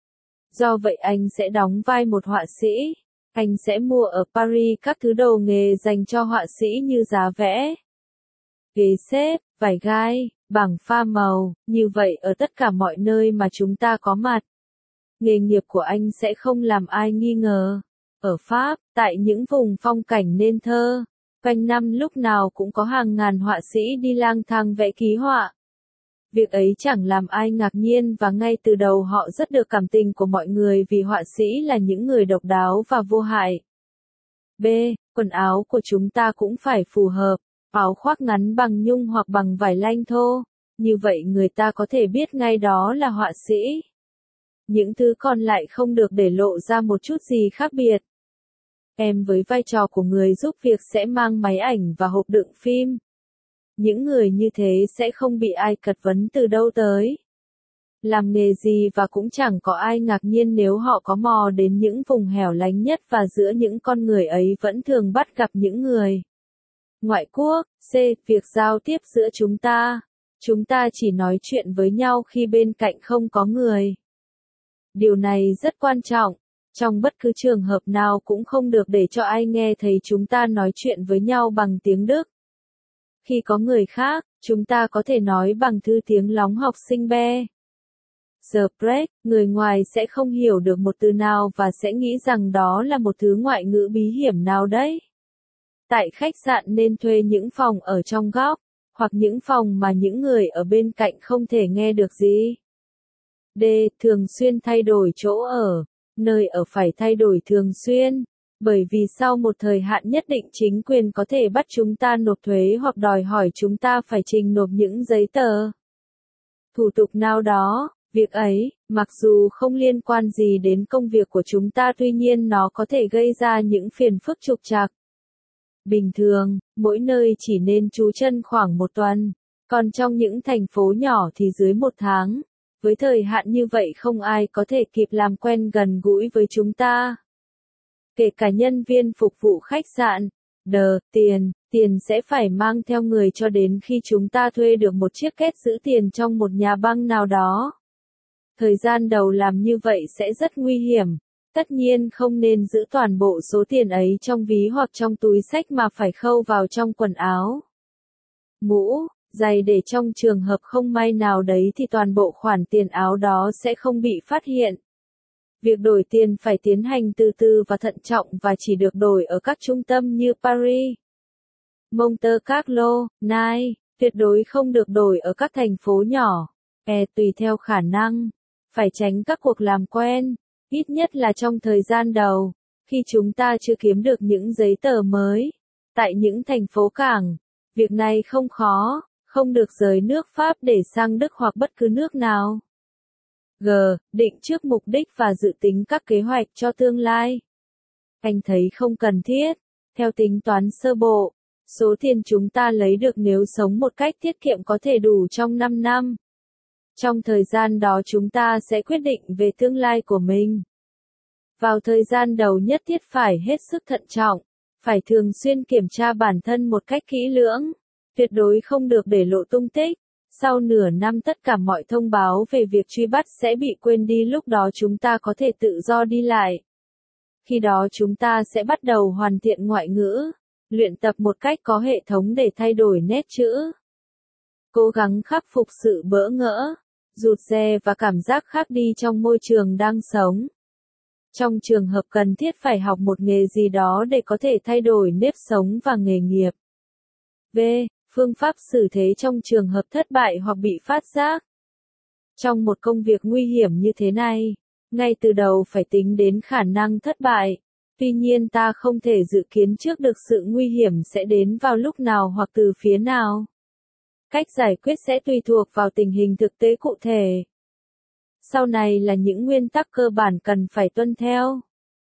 Do vậy anh sẽ đóng vai một họa sĩ. Anh sẽ mua ở Paris các thứ đồ nghề dành cho họa sĩ như giá vẽ, ghế xếp, vải gai, bảng pha màu, như vậy ở tất cả mọi nơi mà chúng ta có mặt. Nghề nghiệp của anh sẽ không làm ai nghi ngờ. Ở Pháp, tại những vùng phong cảnh nên thơ, quanh năm lúc nào cũng có hàng ngàn họa sĩ đi lang thang vẽ ký họa. Việc ấy chẳng làm ai ngạc nhiên và ngay từ đầu họ rất được cảm tình của mọi người vì họa sĩ là những người độc đáo và vô hại. B. Quần áo của chúng ta cũng phải phù hợp, áo khoác ngắn bằng nhung hoặc bằng vải lanh thô, như vậy người ta có thể biết ngay đó là họa sĩ. Những thứ còn lại không được để lộ ra một chút gì khác biệt. Em với vai trò của người giúp việc sẽ mang máy ảnh và hộp đựng phim. Những người như thế sẽ không bị ai cật vấn từ đâu tới. Làm nghề gì và cũng chẳng có ai ngạc nhiên nếu họ có mò đến những vùng hẻo lánh nhất và giữa những con người ấy vẫn thường bắt gặp những người ngoại quốc. C. Việc giao tiếp giữa chúng ta. Chúng ta chỉ nói chuyện với nhau khi bên cạnh không có người. Điều này rất quan trọng. Trong bất cứ trường hợp nào cũng không được để cho ai nghe thấy chúng ta nói chuyện với nhau bằng tiếng Đức. Khi có người khác, chúng ta có thể nói bằng thứ tiếng lóng học sinh be. The break, người ngoài sẽ không hiểu được một từ nào và sẽ nghĩ rằng đó là một thứ ngoại ngữ bí hiểm nào đấy. Tại khách sạn nên thuê những phòng ở trong góc, hoặc những phòng mà những người ở bên cạnh không thể nghe được gì. D. Thường xuyên thay đổi chỗ ở. Nơi ở phải thay đổi thường xuyên, bởi vì sau một thời hạn nhất định chính quyền có thể bắt chúng ta nộp thuế hoặc đòi hỏi chúng ta phải trình nộp những giấy tờ, thủ tục nào đó. Việc ấy, mặc dù không liên quan gì đến công việc của chúng ta, tuy nhiên nó có thể gây ra những phiền phức trục trặc. Bình thường, mỗi nơi chỉ nên trú chân khoảng 1 tuần, còn trong những thành phố nhỏ thì dưới 1 tháng. Với thời hạn như vậy không ai có thể kịp làm quen gần gũi với chúng ta. Kể cả nhân viên phục vụ khách sạn. Tiền sẽ phải mang theo người cho đến khi chúng ta thuê được một chiếc két giữ tiền trong một nhà băng nào đó. Thời gian đầu làm như vậy sẽ rất nguy hiểm. Tất nhiên không nên giữ toàn bộ số tiền ấy trong ví hoặc trong túi xách mà phải khâu vào trong quần áo. Mũ, giày để trong trường hợp không may nào đấy thì toàn bộ khoản tiền áo đó sẽ không bị phát hiện. Việc đổi tiền phải tiến hành từ từ và thận trọng và chỉ được đổi ở các trung tâm như Paris, Monte Carlo, Nice, tuyệt đối không được đổi ở các thành phố nhỏ. Tùy theo khả năng, phải tránh các cuộc làm quen, ít nhất là trong thời gian đầu, khi chúng ta chưa kiếm được những giấy tờ mới. Tại những thành phố cảng, việc này không khó, không được rời nước Pháp để sang Đức hoặc bất cứ nước nào. G. Định trước mục đích và dự tính các kế hoạch cho tương lai. Anh thấy không cần thiết. Theo tính toán sơ bộ, số tiền chúng ta lấy được nếu sống một cách tiết kiệm có thể đủ trong 5 năm. Trong thời gian đó chúng ta sẽ quyết định về tương lai của mình. Vào thời gian đầu nhất thiết phải hết sức thận trọng, phải thường xuyên kiểm tra bản thân một cách kỹ lưỡng, tuyệt đối không được để lộ tung tích. Sau nửa năm tất cả mọi thông báo về việc truy bắt sẽ bị quên đi, lúc đó chúng ta có thể tự do đi lại. Khi đó chúng ta sẽ bắt đầu hoàn thiện ngoại ngữ, luyện tập một cách có hệ thống để thay đổi nét chữ. Cố gắng khắc phục sự bỡ ngỡ, rụt rè và cảm giác khác đi trong môi trường đang sống. Trong trường hợp cần thiết phải học một nghề gì đó để có thể thay đổi nếp sống và nghề nghiệp. V. Phương pháp xử thế trong trường hợp thất bại hoặc bị phát giác. Trong một công việc nguy hiểm như thế này, ngay từ đầu phải tính đến khả năng thất bại. Tuy nhiên ta không thể dự kiến trước được sự nguy hiểm sẽ đến vào lúc nào hoặc từ phía nào. Cách giải quyết sẽ tùy thuộc vào tình hình thực tế cụ thể. Sau này là những nguyên tắc cơ bản cần phải tuân theo.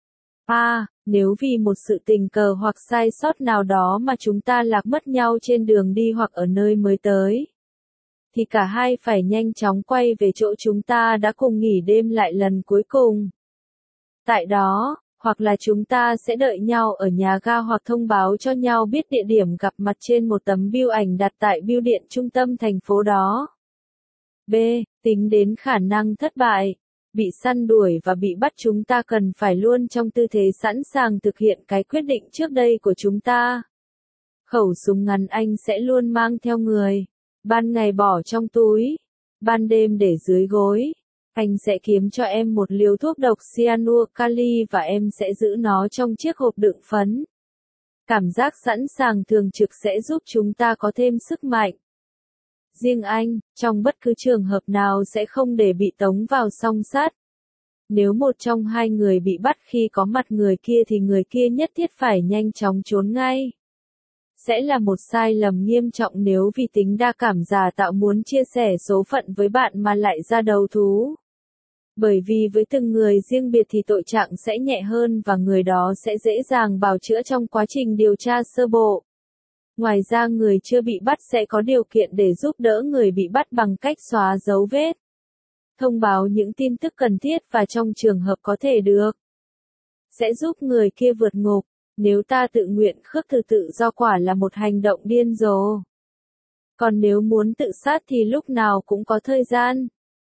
A. Nếu vì một sự tình cờ hoặc sai sót nào đó mà chúng ta lạc mất nhau trên đường đi hoặc ở nơi mới tới, thì cả hai phải nhanh chóng quay về chỗ chúng ta đã cùng nghỉ đêm lại lần cuối cùng. Tại đó, hoặc là chúng ta sẽ đợi nhau ở nhà ga hoặc thông báo cho nhau biết địa điểm gặp mặt trên một tấm bưu ảnh đặt tại bưu điện trung tâm thành phố đó. B. Tính đến khả năng thất bại. Bị săn đuổi và bị bắt, chúng ta cần phải luôn trong tư thế sẵn sàng thực hiện cái quyết định trước đây của chúng ta. Khẩu súng ngắn anh sẽ luôn mang theo người. Ban ngày bỏ trong túi, ban đêm để dưới gối. Anh sẽ kiếm cho em một liều thuốc độc cyanua kali và em sẽ giữ nó trong chiếc hộp đựng phấn. Cảm giác sẵn sàng thường trực sẽ giúp chúng ta có thêm sức mạnh. Riêng anh, trong bất cứ trường hợp nào sẽ không để bị tống vào song sắt. Nếu một trong hai người bị bắt khi có mặt người kia thì người kia nhất thiết phải nhanh chóng trốn ngay. Sẽ là một sai lầm nghiêm trọng nếu vì tính đa cảm giả tạo muốn chia sẻ số phận với bạn mà lại ra đầu thú. Bởi vì với từng người riêng biệt thì tội trạng sẽ nhẹ hơn và người đó sẽ dễ dàng bào chữa trong quá trình điều tra sơ bộ. Ngoài ra người chưa bị bắt sẽ có điều kiện để giúp đỡ người bị bắt bằng cách xóa dấu vết, thông báo những tin tức cần thiết và trong trường hợp có thể được, sẽ giúp người kia vượt ngục. Nếu ta tự nguyện khước từ tự do quả là một hành động điên rồ. Còn nếu muốn tự sát thì lúc nào cũng có thời gian.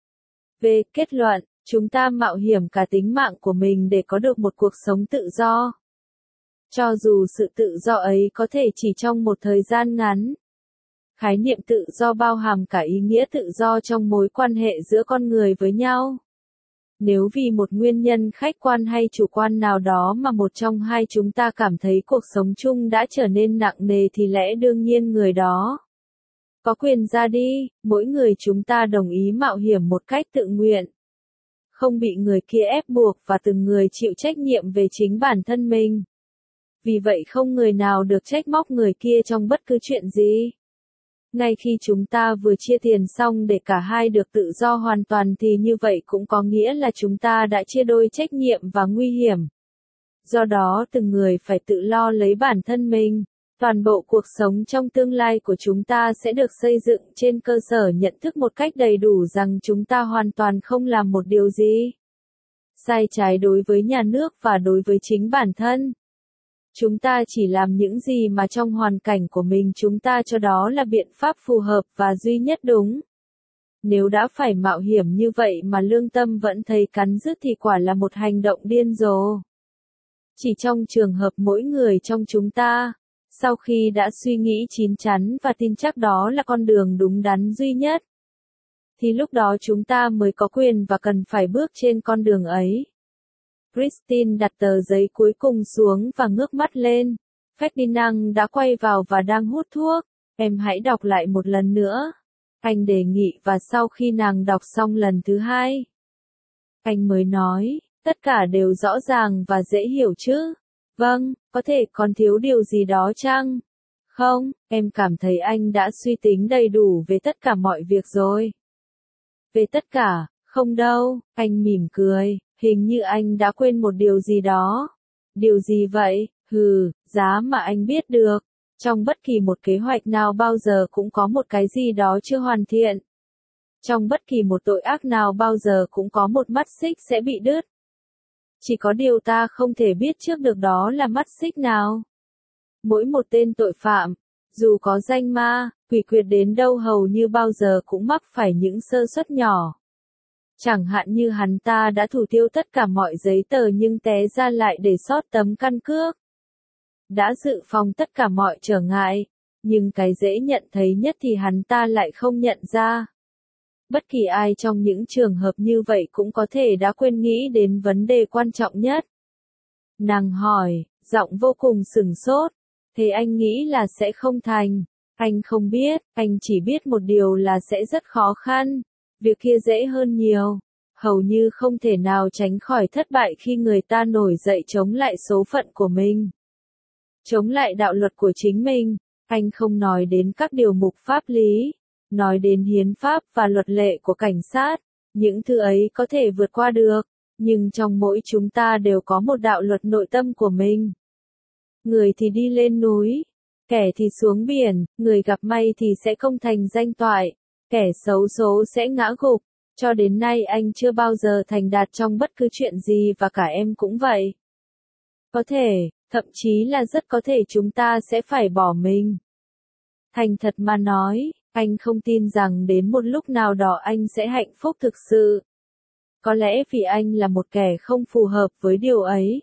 Về kết luận, chúng ta mạo hiểm cả tính mạng của mình để có được một cuộc sống tự do. Cho dù sự tự do ấy có thể chỉ trong một thời gian ngắn. Khái niệm tự do bao hàm cả ý nghĩa tự do trong mối quan hệ giữa con người với nhau. Nếu vì một nguyên nhân khách quan hay chủ quan nào đó mà một trong hai chúng ta cảm thấy cuộc sống chung đã trở nên nặng nề thì lẽ đương nhiên người đó có quyền ra đi. Mỗi người chúng ta đồng ý mạo hiểm một cách tự nguyện, không bị người kia ép buộc và từng người chịu trách nhiệm về chính bản thân mình. Vì vậy không người nào được trách móc người kia trong bất cứ chuyện gì. Ngay khi chúng ta vừa chia tiền xong để cả hai được tự do hoàn toàn thì như vậy cũng có nghĩa là chúng ta đã chia đôi trách nhiệm và nguy hiểm. Do đó từng người phải tự lo lấy bản thân mình. Toàn bộ cuộc sống trong tương lai của chúng ta sẽ được xây dựng trên cơ sở nhận thức một cách đầy đủ rằng chúng ta hoàn toàn không làm một điều gì sai trái đối với nhà nước và đối với chính bản thân. Chúng ta chỉ làm những gì mà trong hoàn cảnh của mình chúng ta cho đó là biện pháp phù hợp và duy nhất đúng. Nếu đã phải mạo hiểm như vậy mà lương tâm vẫn thấy cắn rứt thì quả là một hành động điên rồ. Chỉ trong trường hợp mỗi người trong chúng ta, sau khi đã suy nghĩ chín chắn và tin chắc đó là con đường đúng đắn duy nhất, thì lúc đó chúng ta mới có quyền và cần phải bước trên con đường ấy. Christine đặt tờ giấy cuối cùng xuống và ngước mắt lên. Ferdinand đã quay vào và đang hút thuốc. Em hãy đọc lại một lần nữa. Anh đề nghị và sau khi nàng đọc xong lần thứ hai, anh mới nói, tất cả đều rõ ràng và dễ hiểu chứ. Vâng, có thể còn thiếu điều gì đó chăng? Không, em cảm thấy anh đã suy tính đầy đủ về tất cả mọi việc rồi. Về tất cả, không đâu, anh mỉm cười. Hình như anh đã quên một điều gì đó. Điều gì vậy? Giá mà anh biết được. Trong bất kỳ một kế hoạch nào bao giờ cũng có một cái gì đó chưa hoàn thiện. Trong bất kỳ một tội ác nào bao giờ cũng có một mắt xích sẽ bị đứt. Chỉ có điều ta không thể biết trước được đó là mắt xích nào. Mỗi một tên tội phạm, dù có danh ma, quỷ quyệt đến đâu hầu như bao giờ cũng mắc phải những sơ suất nhỏ. Chẳng hạn như hắn ta đã thủ tiêu tất cả mọi giấy tờ nhưng té ra lại để sót tấm căn cước. Đã dự phòng tất cả mọi trở ngại, nhưng cái dễ nhận thấy nhất thì hắn ta lại không nhận ra. Bất kỳ ai trong những trường hợp như vậy cũng có thể đã quên nghĩ đến vấn đề quan trọng nhất. Nàng hỏi, giọng vô cùng sửng sốt. Thế anh nghĩ là sẽ không thành? Anh không biết, anh chỉ biết một điều là sẽ rất khó khăn. Việc kia dễ hơn nhiều. Hầu như không thể nào tránh khỏi thất bại khi người ta nổi dậy chống lại số phận của mình. Chống lại đạo luật của chính mình. Anh không nói đến các điều mục pháp lý. Nói đến hiến pháp và luật lệ của cảnh sát. Những thứ ấy có thể vượt qua được. Nhưng trong mỗi chúng ta đều có một đạo luật nội tâm của mình. Người thì đi lên núi. Kẻ thì xuống biển. Người gặp may thì sẽ công thành danh toại. Kẻ xấu số sẽ ngã gục. Cho đến nay anh chưa bao giờ thành đạt trong bất cứ chuyện gì và cả em cũng vậy. Có thể, thậm chí là rất có thể chúng ta sẽ phải bỏ mình. Thành thật mà nói, anh không tin rằng đến một lúc nào đó anh sẽ hạnh phúc thực sự. Có lẽ vì anh là một kẻ không phù hợp với điều ấy.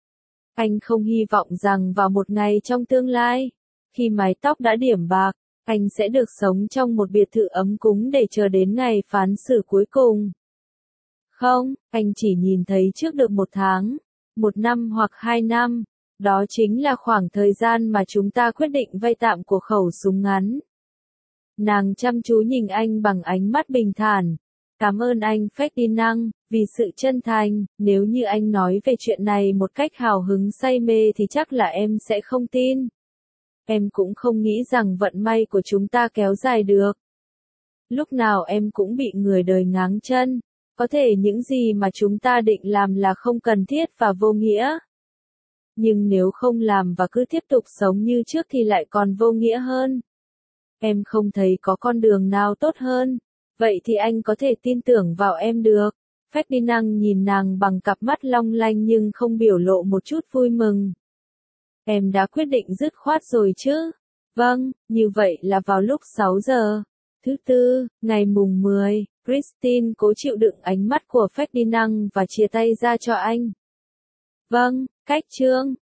Anh không hy vọng rằng vào một ngày trong tương lai, khi mái tóc đã điểm bạc, anh sẽ được sống trong một biệt thự ấm cúng để chờ đến ngày phán xử cuối cùng. Không, anh chỉ nhìn thấy trước được 1 tháng, 1 năm hoặc 2 năm. Đó chính là khoảng thời gian mà chúng ta quyết định vay tạm của khẩu súng ngắn. Nàng chăm chú nhìn anh bằng ánh mắt bình thản. Cảm ơn anh Ferdinand, vì sự chân thành. Nếu như anh nói về chuyện này một cách hào hứng say mê thì chắc là em sẽ không tin. Em cũng không nghĩ rằng vận may của chúng ta kéo dài được. Lúc nào em cũng bị người đời ngáng chân. Có thể những gì mà chúng ta định làm là không cần thiết và vô nghĩa. Nhưng nếu không làm và cứ tiếp tục sống như trước thì lại còn vô nghĩa hơn. Em không thấy có con đường nào tốt hơn. Vậy thì anh có thể tin tưởng vào em được. Ferdinand nhìn nàng bằng cặp mắt long lanh nhưng không biểu lộ một chút vui mừng. Em đã quyết định dứt khoát rồi chứ? Vâng, như vậy là vào lúc 6 giờ. Thứ tư, ngày mùng 10, Christine cố chịu đựng ánh mắt của Ferdinand và chia tay ra cho anh. Vâng, cách chương.